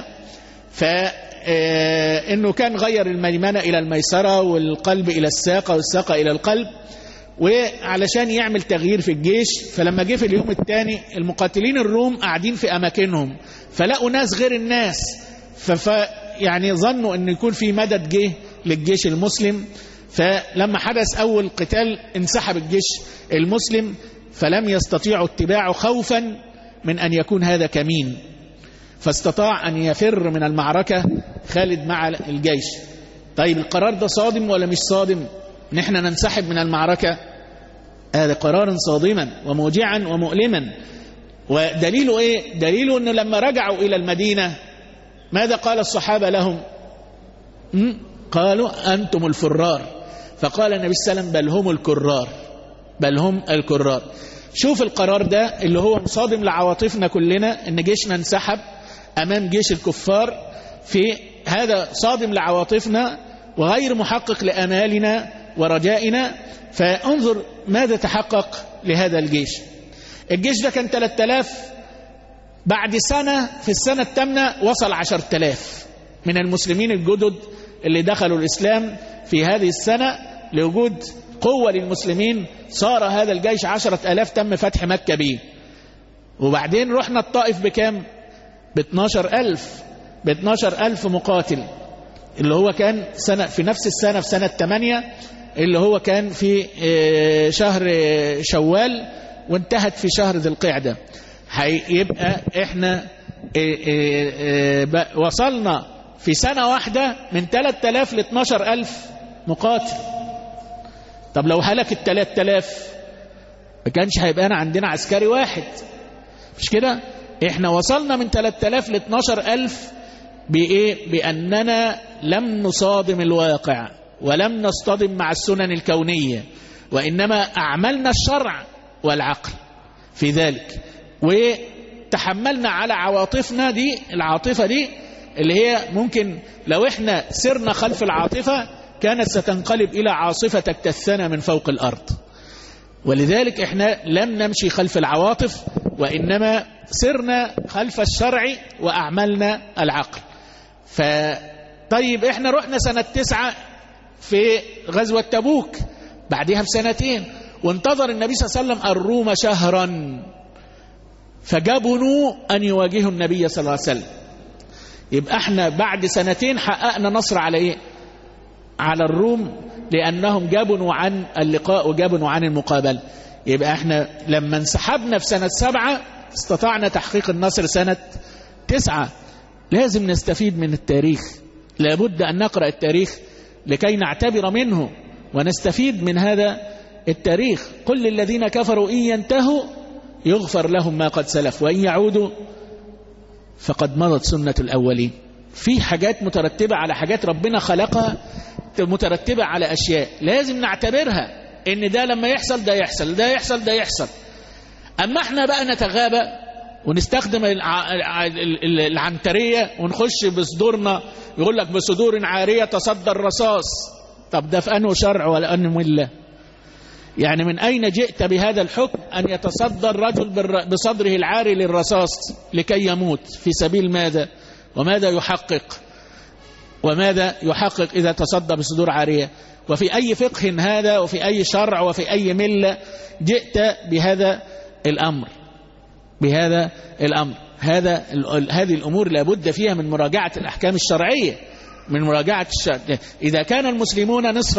فإنه كان غير الميمنة إلى الميسرة والقلب إلى الساقة والساقة إلى القلب، وعلشان يعمل تغيير في الجيش. فلما جه في اليوم الثاني المقاتلين الروم قاعدين في أماكنهم، فلقوا ناس غير الناس، يعني ظنوا أن يكون في مدد جه للجيش المسلم. فلما حدث أول قتال انسحب الجيش المسلم، فلم يستطيعوا اتباعه خوفا من أن يكون هذا كمين، فاستطاع أن يفر من المعركة خالد مع الجيش. طيب القرار ده صادم ولا مش صادم؟ نحن ننسحب من المعركة، هذا قرارا صادما وموجعا ومؤلما. ودليله ايه؟ دليله انه لما رجعوا الى المدينة ماذا قال الصحابة لهم؟ قالوا انتم الفرار. فقال النبي صلى الله عليه وسلم بل هم الكرار. شوف القرار ده اللي هو مصادم لعواطفنا كلنا، ان جيشنا انسحب امام جيش الكفار، في هذا صادم لعواطفنا وغير محقق لامالنا ورجائنا. فانظر ماذا تحقق لهذا الجيش. الجيش ده كان 3000، بعد سنة في السنة الثامنة وصل 10,000 من المسلمين الجدد اللي دخلوا الإسلام في هذه السنة. لوجود قوة للمسلمين صار هذا الجيش 10,000 تم فتح مكة به. وبعدين رحنا الطائف بكام؟ ب12,000 مقاتل، اللي هو كان في نفس السنة في سنة 8 اللي هو كان في شهر شوال وانتهت في شهر ذي القعدة. هيبقى احنا وصلنا في سنة واحدة من 3000 ل 12,000 مقاتل. طب لو هلك 3000 ما كانش هيبقى عندنا عسكري واحد، مش كده؟ احنا وصلنا من 3000 ل 12,000 بإيه؟ بأننا لم نصادم الواقع ولم نصطدم مع السنن الكونية، وإنما أعملنا الشرع والعقل في ذلك، وتحملنا على عواطفنا دي. العاطفة دي اللي هي ممكن لو احنا سرنا خلف العاطفة كانت ستنقلب إلى عاصفة تكتثنا من فوق الأرض. ولذلك احنا لم نمشي خلف العواطف، وإنما سرنا خلف الشرع وأعملنا العقل. طيب احنا رحنا سنة 9 في غزوة تبوك، بعدها بسنتين، وانتظر النبي صلى الله عليه وسلم الروم شهرا فجبنوا أن يواجهوا النبي صلى الله عليه وسلم. يبقى احنا بعد سنتين حققنا نصر على ايه؟ على الروم، لأنهم جبنوا عن اللقاء وجبنوا عن المقابلة. يبقى احنا لما انسحبنا في سنة 7 استطعنا تحقيق النصر سنة 9. لازم نستفيد من التاريخ، لابد أن نقرأ التاريخ لكي نعتبر منه ونستفيد من هذا التاريخ. قل للذين كفروا إن ينتهوا يغفر لهم ما قد سلف وإن يعودوا فقد مضت سنة الأولين. في حاجات مترتبة على حاجات ربنا خلقها، مترتبة على أشياء لازم نعتبرها إن ده لما يحصل ده يحصل، ده يحصل ده يحصل. أما احنا بقى نتغابى ونستخدم العنترية ونخش بصدورنا، يقول لك بصدور عارية تصدى الرصاص. طب ده في أنه شرع ولا أنه ملة؟ يعني من أين جئت بهذا الحكم أن يتصدى الرجل بصدره العاري للرصاص لكي يموت؟ في سبيل ماذا؟ وماذا يحقق؟ وماذا يحقق إذا تصدى بصدور عارية؟ وفي أي فقه هذا؟ وفي أي شرع؟ وفي أي ملة جئت بهذا الأمر؟ بهذا الأمر هذه الأمور لابد فيها من مراجعة الأحكام الشرعية، من مراجعة الشرع. إذا كان المسلمون نصف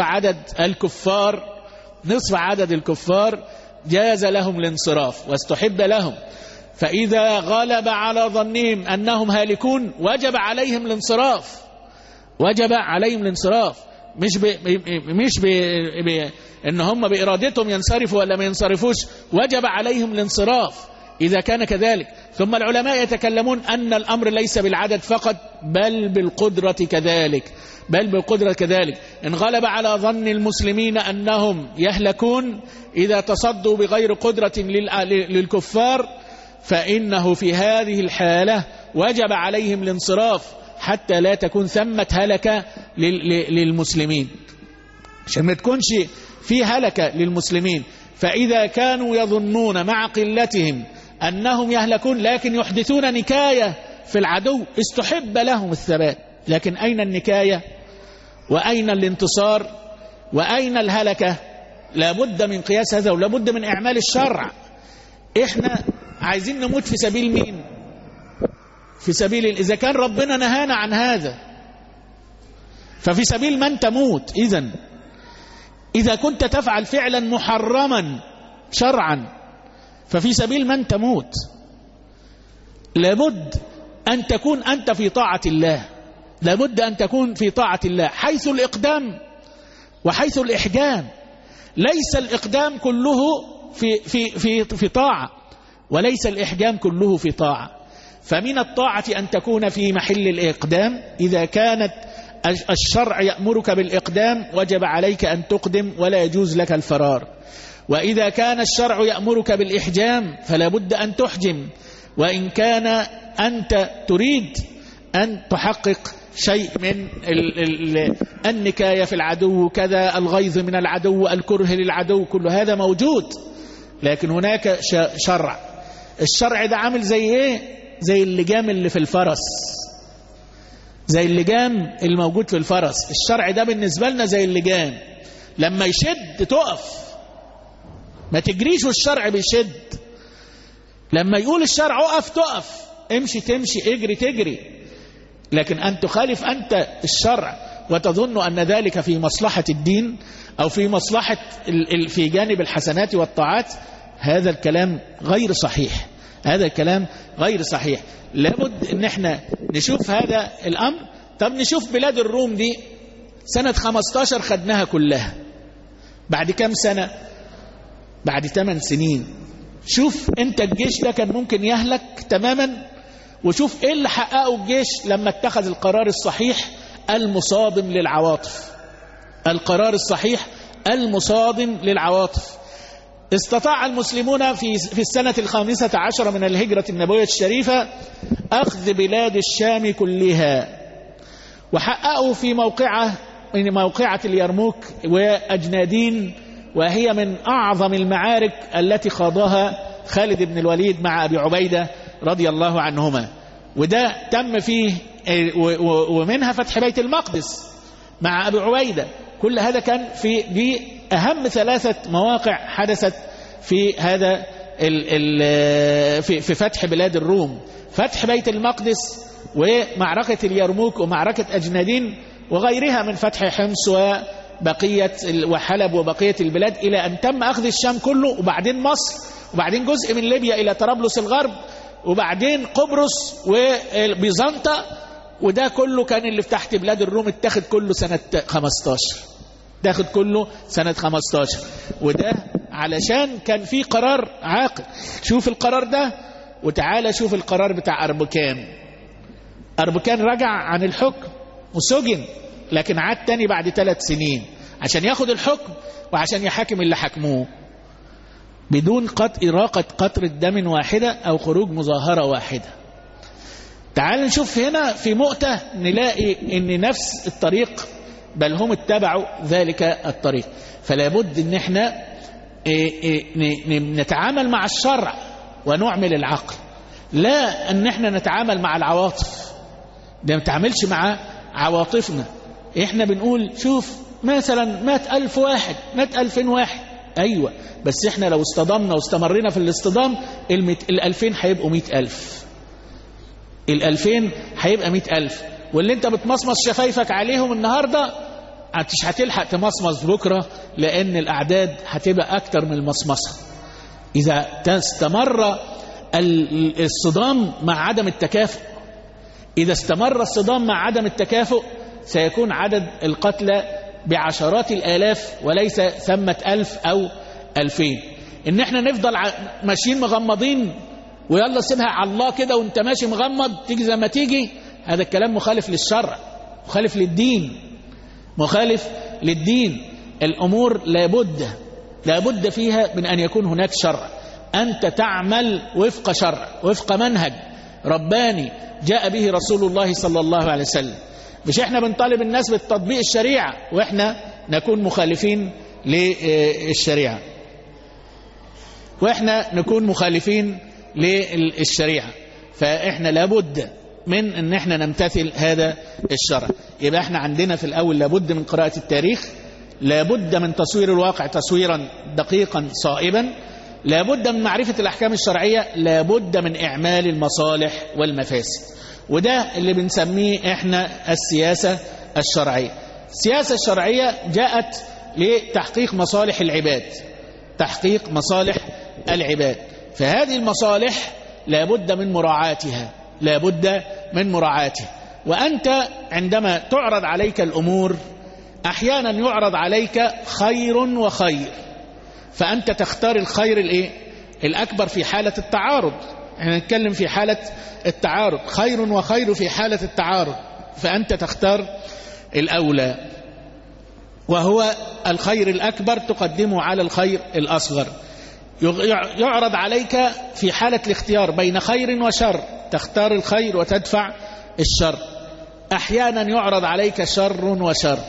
عدد الكفار جاز لهم الانصراف واستحب لهم، فإذا غلب على ظنهم أنهم هالكون وجب عليهم الانصراف، مش إن هم بإرادتهم ينصرفوا ولا ما ينصرفوش، وجب عليهم الانصراف إذا كان كذلك. ثم العلماء يتكلمون أن الأمر ليس بالعدد فقط بل بالقدرة كذلك. إن غلب على ظن المسلمين أنهم يهلكون إذا تصدوا بغير قدرة للكفار فإنه في هذه الحالة وجب عليهم الانصراف حتى لا تكون ثمة هلكة للمسلمين، عشان ما تكونش في هلكة للمسلمين. فإذا كانوا يظنون مع قلتهم أنهم يهلكون لكن يحدثون نكاية في العدو استحب لهم الثبات. لكن أين النكاية وأين الانتصار وأين الهلكة؟ لابد من قياس هذا ولابد من إعمال الشرع. إحنا عايزين نموت في سبيل مين؟ في سبيل إذا كان ربنا نهانا عن هذا ففي سبيل من تموت؟ إذا كنت تفعل فعلا محرما شرعا ففي سبيل من تموت؟ لابد أن تكون أنت في طاعة الله، لابد أن تكون في طاعة الله حيث الإقدام وحيث الإحجام. ليس الإقدام كله في طاعة وليس الإحجام كله في طاعة. فمن الطاعة أن تكون في محل الإقدام. إذا كانت الشرع يأمرك بالإقدام وجب عليك أن تقدم ولا يجوز لك الفرار. وإذا كان الشرع يأمرك بالإحجام فلا بد أن تحجم، وإن كان أنت تريد أن تحقق شيء من النكاية في العدو كذا، الغيظ من العدو، الكره للعدو، كل هذا موجود. لكن هناك شرع. الشرع ده عامل زي إيه؟ زي اللجام اللي في الفرس، زي اللجام الموجود في الفرس. الشرع ده بالنسبة لنا زي اللجام، لما يشد تقف، ما تجريش والشرع بيشد. لما يقول الشرع اقف تقف، امشي تمشي، اجري تجري. لكن أن تخالف أنت الشرع وتظن أن ذلك في مصلحة الدين أو في مصلحة في جانب الحسنات والطاعات، هذا الكلام غير صحيح، هذا الكلام غير صحيح. لابد ان احنا نشوف هذا الامر. طب نشوف بلاد الروم دي سنة 15 خدناها كلها، بعد كم سنة؟ بعد 8 سنين. شوف انت الجيش ده كان ممكن يهلك تماما، وشوف ايه اللي حققه الجيش لما اتخذ القرار الصحيح المصادم للعواطف. القرار الصحيح المصادم للعواطف. استطاع المسلمون في السنة 15 من الهجرة النبوية الشريفة أخذ بلاد الشام كلها، وحققوا في موقعة اليرموك وأجنادين، وهي من أعظم المعارك التي خاضها خالد بن الوليد مع أبي عبيدة رضي الله عنهما. وده تم فيه، ومنها فتح بيت المقدس مع أبي عبيدة. كل هذا كان في أهم 3 مواقع حدثت في هذا في فتح بلاد الروم: فتح بيت المقدس ومعركة اليرموك ومعركة أجنادين وغيرها من فتح حمص بقية وحلب وبقية البلاد، إلى أن تم أخذ الشام كله، وبعدين مصر، وبعدين جزء من ليبيا إلى طرابلس الغرب، وبعدين قبرص وبيزنطة. وده كله كان اللي في تحت بلاد الروم اتاخد كله سنة 15، تاخد كله سنة 15. وده علشان كان في قرار عاقل. شوف القرار ده، وتعالى شوف القرار بتاع أربكان. أربكان رجع عن الحكم وسجن، لكن عاد تاني بعد 3 سنين عشان ياخد الحكم وعشان يحاكم اللي حكموه بدون إراقة قطرة دم واحدة أو خروج مظاهرة واحدة. تعال نشوف هنا في مؤتة نلاقي ان نفس الطريق، بل هم اتبعوا ذلك الطريق. فلا بد ان احنا نتعامل مع الشرع ونعمل العقل، لا ان احنا نتعامل مع العواطف. ده ما نتعاملش مع عواطفنا. احنا بنقول شوف مثلا مات 1000 واحد، مات 2000 واحد، ايوه، بس احنا لو اصطدمنا واستمرنا في الاصطدام 2000 هيبقوا 100,000، 2000 هيبقى 100,000. واللي انت بتمصمص شفايفك عليهم النهاردة مش هتلحق تمصمص بكرة، لأن الأعداد هتبقى أكتر من المصمصة. إذا استمر الصدام مع عدم التكافؤ، إذا استمر الصدام مع عدم التكافؤ سيكون عدد القتلى بعشرات الآلاف وليس ثمة 1000 أو 2000. إن احنا نفضل ماشيين مغمضين ويلا سيبها على الله كده وانت ماشي مغمض تيجي زي ما تيجي، هذا الكلام مخالف للشرع، مخالف للدين، مخالف للدين. الأمور لابد فيها من أن يكون هناك شرع. أنت تعمل وفق شرع، وفق منهج رباني جاء به رسول الله صلى الله عليه وسلم. مش احنا بنطالب الناس بالتطبيق الشريعة واحنا نكون مخالفين للشريعة، واحنا نكون مخالفين للشريعة. فاحنا لابد من ان احنا نمتثل هذا الشرع. يبقى احنا عندنا في الاول لابد من قراءة التاريخ، لابد من تصوير الواقع تصويرا دقيقا صائبا، لابد من معرفة الاحكام الشرعية، لابد من اعمال المصالح والمفاسد. وده اللي بنسميه احنا السياسة الشرعية. السياسة الشرعية جاءت لتحقيق مصالح العباد، تحقيق مصالح العباد. فهذه المصالح لابد من مراعاتها، لابد من مراعاتها. وأنت عندما تعرض عليك الأمور أحيانا يعرض عليك خير وخير، فأنت تختار الخير الأكبر في حالة التعارض. احنا نتكلم في حالة التعارض، خير وخير في حالة التعارض، فأنت تختار الأولى، وهو الخير الأكبر تقدمه على الخير الأصغر. يعرض عليك في حالة الاختيار بين خير وشر، تختار الخير وتدفع الشر. أحيانا يعرض عليك شر وشر،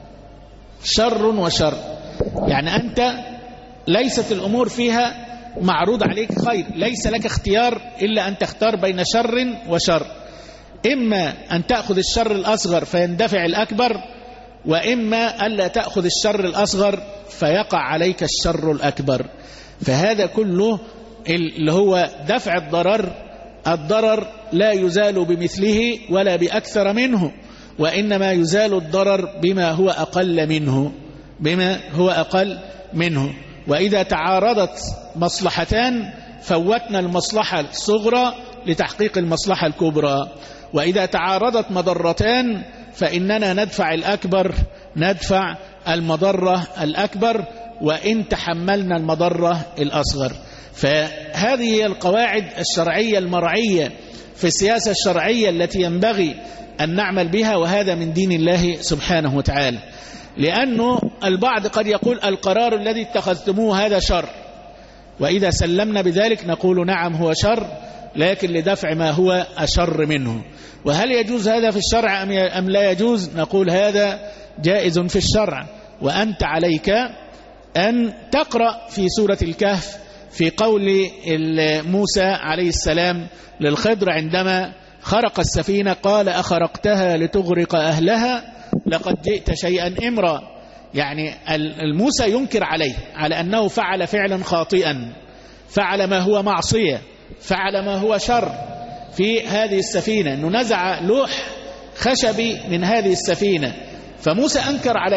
شر وشر، يعني أنت ليست الأمور فيها معروض عليك خير، ليس لك اختيار إلا أن تختار بين شر وشر. إما أن تأخذ الشر الأصغر فيندفع الأكبر، وإما ألا تأخذ الشر الأصغر فيقع عليك الشر الأكبر. فهذا كله اللي هو دفع الضرر. الضرر لا يزال بمثله ولا بأكثر منه، وإنما يزال الضرر بما هو أقل منه، بما هو أقل منه. وإذا تعارضت مصلحتان فوتنا المصلحة الصغرى لتحقيق المصلحة الكبرى، وإذا تعارضت مضرتان فإننا ندفع الأكبر، ندفع المضرة الأكبر وإن تحملنا المضرة الأصغر. فهذه هي القواعد الشرعية المرعية في السياسة الشرعية التي ينبغي أن نعمل بها، وهذا من دين الله سبحانه وتعالى. لأنه البعض قد يقول القرار الذي اتخذتموه هذا شر، وإذا سلمنا بذلك نقول نعم هو شر، لكن لدفع ما هو أشر منه. وهل يجوز هذا في الشرع أم لا يجوز؟ نقول هذا جائز في الشرع. وأنت عليك أن تقرأ في سورة الكهف في قول موسى عليه السلام للخضر عندما خرق السفينة قال أخرقتها لتغرق أهلها لقد جئت شيئا إمرا. يعني الموسى ينكر عليه على أنه فعل فعلا خاطئا، فعل ما هو معصية، فعل ما هو شر في هذه السفينة، أنه نزع لوح خشبي من هذه السفينة. فموسى أنكر عليه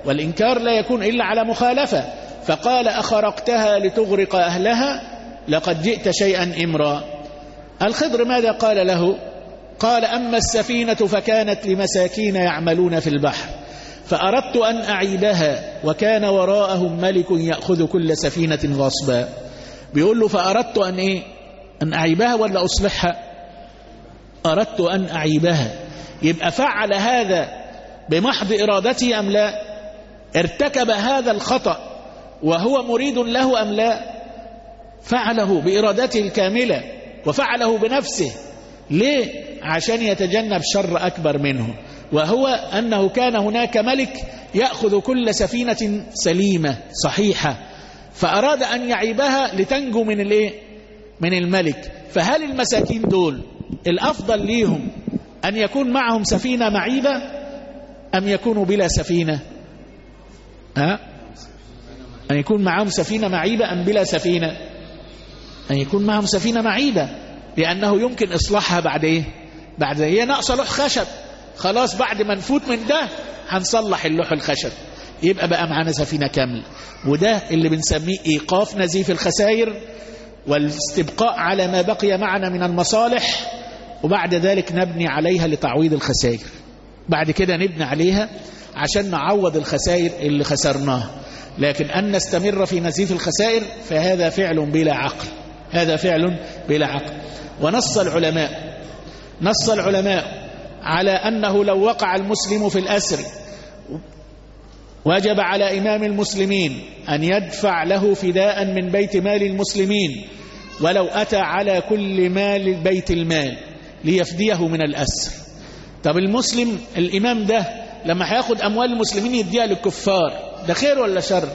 والإنكار لا يكون إلا على مخالفة. فقال أخرقتها لتغرق أهلها لقد جئت شيئا إمرا. الخضر ماذا قال له؟ قال أما السفينة فكانت لمساكين يعملون في البحر فأردت أن أعيبها وكان وراءهم ملك يأخذ كل سفينة غصبا. بيقول له فأردت أن إيه؟ أن أعيبها ولا أصلحها؟ أردت أن أعيبها. يبقى فعل هذا بمحض إرادته أم لا؟ ارتكب هذا الخطأ وهو مريد له أم لا؟ فعله بإرادته الكاملة وفعله بنفسه. ليه؟ عشان يتجنب شر أكبر منه، وهو أنه كان هناك ملك يأخذ كل سفينة سليمة صحيحة، فأراد أن يعيبها لتنجو من الإيه؟ من الملك. فهل المساكين دول الأفضل ليهم أن يكون معهم سفينة معيبة أم يكونوا بلا سفينة؟ أن يكون معهم سفينة معيبة أم بلا سفينة؟ أن يكون معهم سفينة معيبة، لأنه يمكن إصلاحها بعد إيه؟ بعد هي ناقصة لوح خشب، خلاص بعد ما نفوت من ده هنصلح اللوح الخشب، يبقى بقى معانا سفينة كاملة. وده اللي بنسميه إيقاف نزيف الخسائر والاستبقاء على ما بقي معنا من المصالح، وبعد ذلك نبني عليها لتعويض الخسائر. بعد كده نبني عليها عشان نعوض الخسائر اللي خسرناها. لكن أن نستمر في نزيف الخسائر فهذا فعل بلا عقل، هذا فعل بلا عقل. ونص العلماء على أنه لو وقع المسلم في الأسر وجب على إمام المسلمين أن يدفع له فداء من بيت مال المسلمين ولو أتى على كل مال بيت المال ليفديه من الأسر. طب المسلم الإمام ده لما هياخد أموال المسلمين يديها للكفار، ده خير ولا شر؟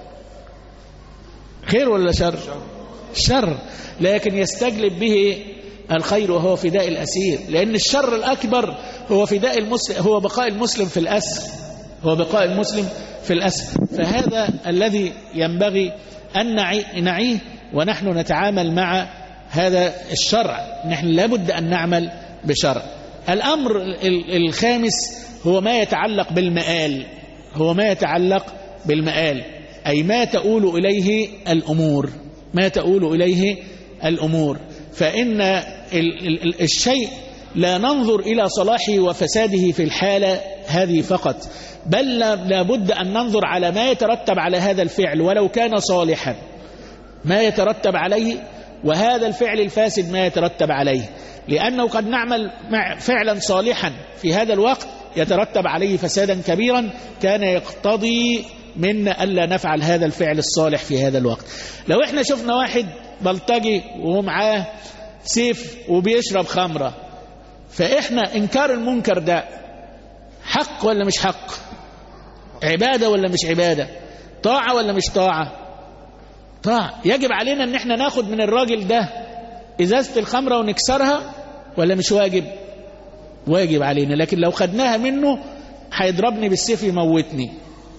خير ولا شر؟ شر. لكن يستجلب به الخير وهو فداء الأسير، لأن الشر الأكبر هو فداء المسلم، هو بقاء المسلم في الأسر، هو بقاء المسلم في الأسر. فهذا الذي ينبغي أن نعيه ونحن نتعامل مع هذا الشرع. نحن لابد أن نعمل بشرع. الأمر الخامس هو ما يتعلق بالمآل، هو ما يتعلق بالمآل، أي ما تؤول إليه الأمور، ما تؤول إليه الأمور. فإن الشيء لا ننظر إلى صلاحه وفساده في الحالة هذه فقط، بل لابد أن ننظر على ما يترتب على هذا الفعل ولو كان صالحا، ما يترتب عليه، وهذا الفعل الفاسد ما يترتب عليه. لأنه قد نعمل فعلا صالحا في هذا الوقت يترتب عليه فسادا كبيرا كان يقتضي منا ألا نفعل هذا الفعل الصالح في هذا الوقت. لو احنا شفنا واحد بلطجي ومعاه سيف وبيشرب خمرة، فإحنا إنكار المنكر ده حق ولا مش حق؟ عبادة ولا مش عبادة؟ طاعة ولا مش طاعة؟ طاعة. يجب علينا ان احنا ناخد من الراجل ده ازازة الخمرة ونكسرها ولا مش واجب؟ واجب علينا. لكن لو خدناها منه هيضربني بالسيف يموتني.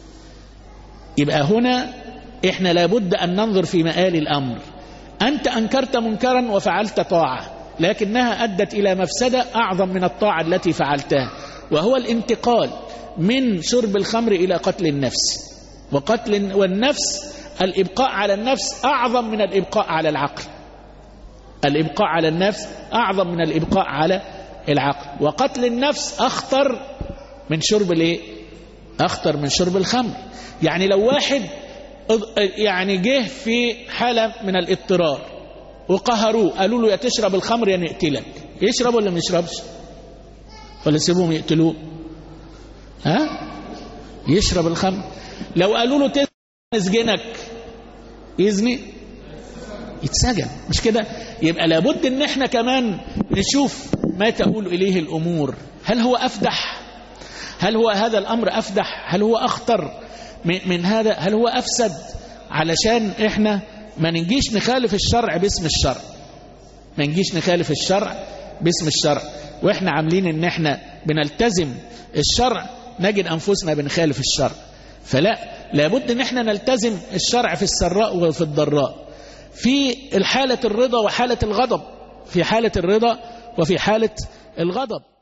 يبقى هنا احنا لابد ان ننظر في مآل الامر. انت انكرت منكرا وفعلت طاعة، لكنها ادت الى مفسدة اعظم من الطاعة التي فعلتها، وهو الانتقال من شرب الخمر الى قتل النفس. والنفس الابقاء على النفس اعظم من الابقاء على العقل. الابقاء على النفس اعظم من الابقاء على العقل. وقتل النفس اخطر من شرب الايه؟ اخطر من شرب الخمر. يعني لو واحد يعني جه في حالة من الاضطرار وقهروه، قالوا له يا تشرب الخمر يا نقتلك، يشرب ولا ما يشربش؟ ولا يسيبهم يقتلوه؟ يشرب الخمر. لو قالوا له نسجنك يزني؟ يتسجن، مش كده؟ يبقى لابد ان احنا كمان نشوف ما تؤول اليه الامور. هل هو افدح؟ هل هو هذا الامر افدح؟ هل هو اخطر من هذا؟ هل هو افسد؟ علشان احنا ما نجيش نخالف الشرع باسم الشرع، ما نجيش نخالف الشرع باسم الشرع واحنا عاملين ان احنا بنلتزم الشرع نجد انفسنا بنخالف الشرع. فلا، لابد ان احنا نلتزم الشرع في السراء وفي الضراء، في الحالة الرضا وحالة الغضب، في حالة الرضا وفي حالة الغضب.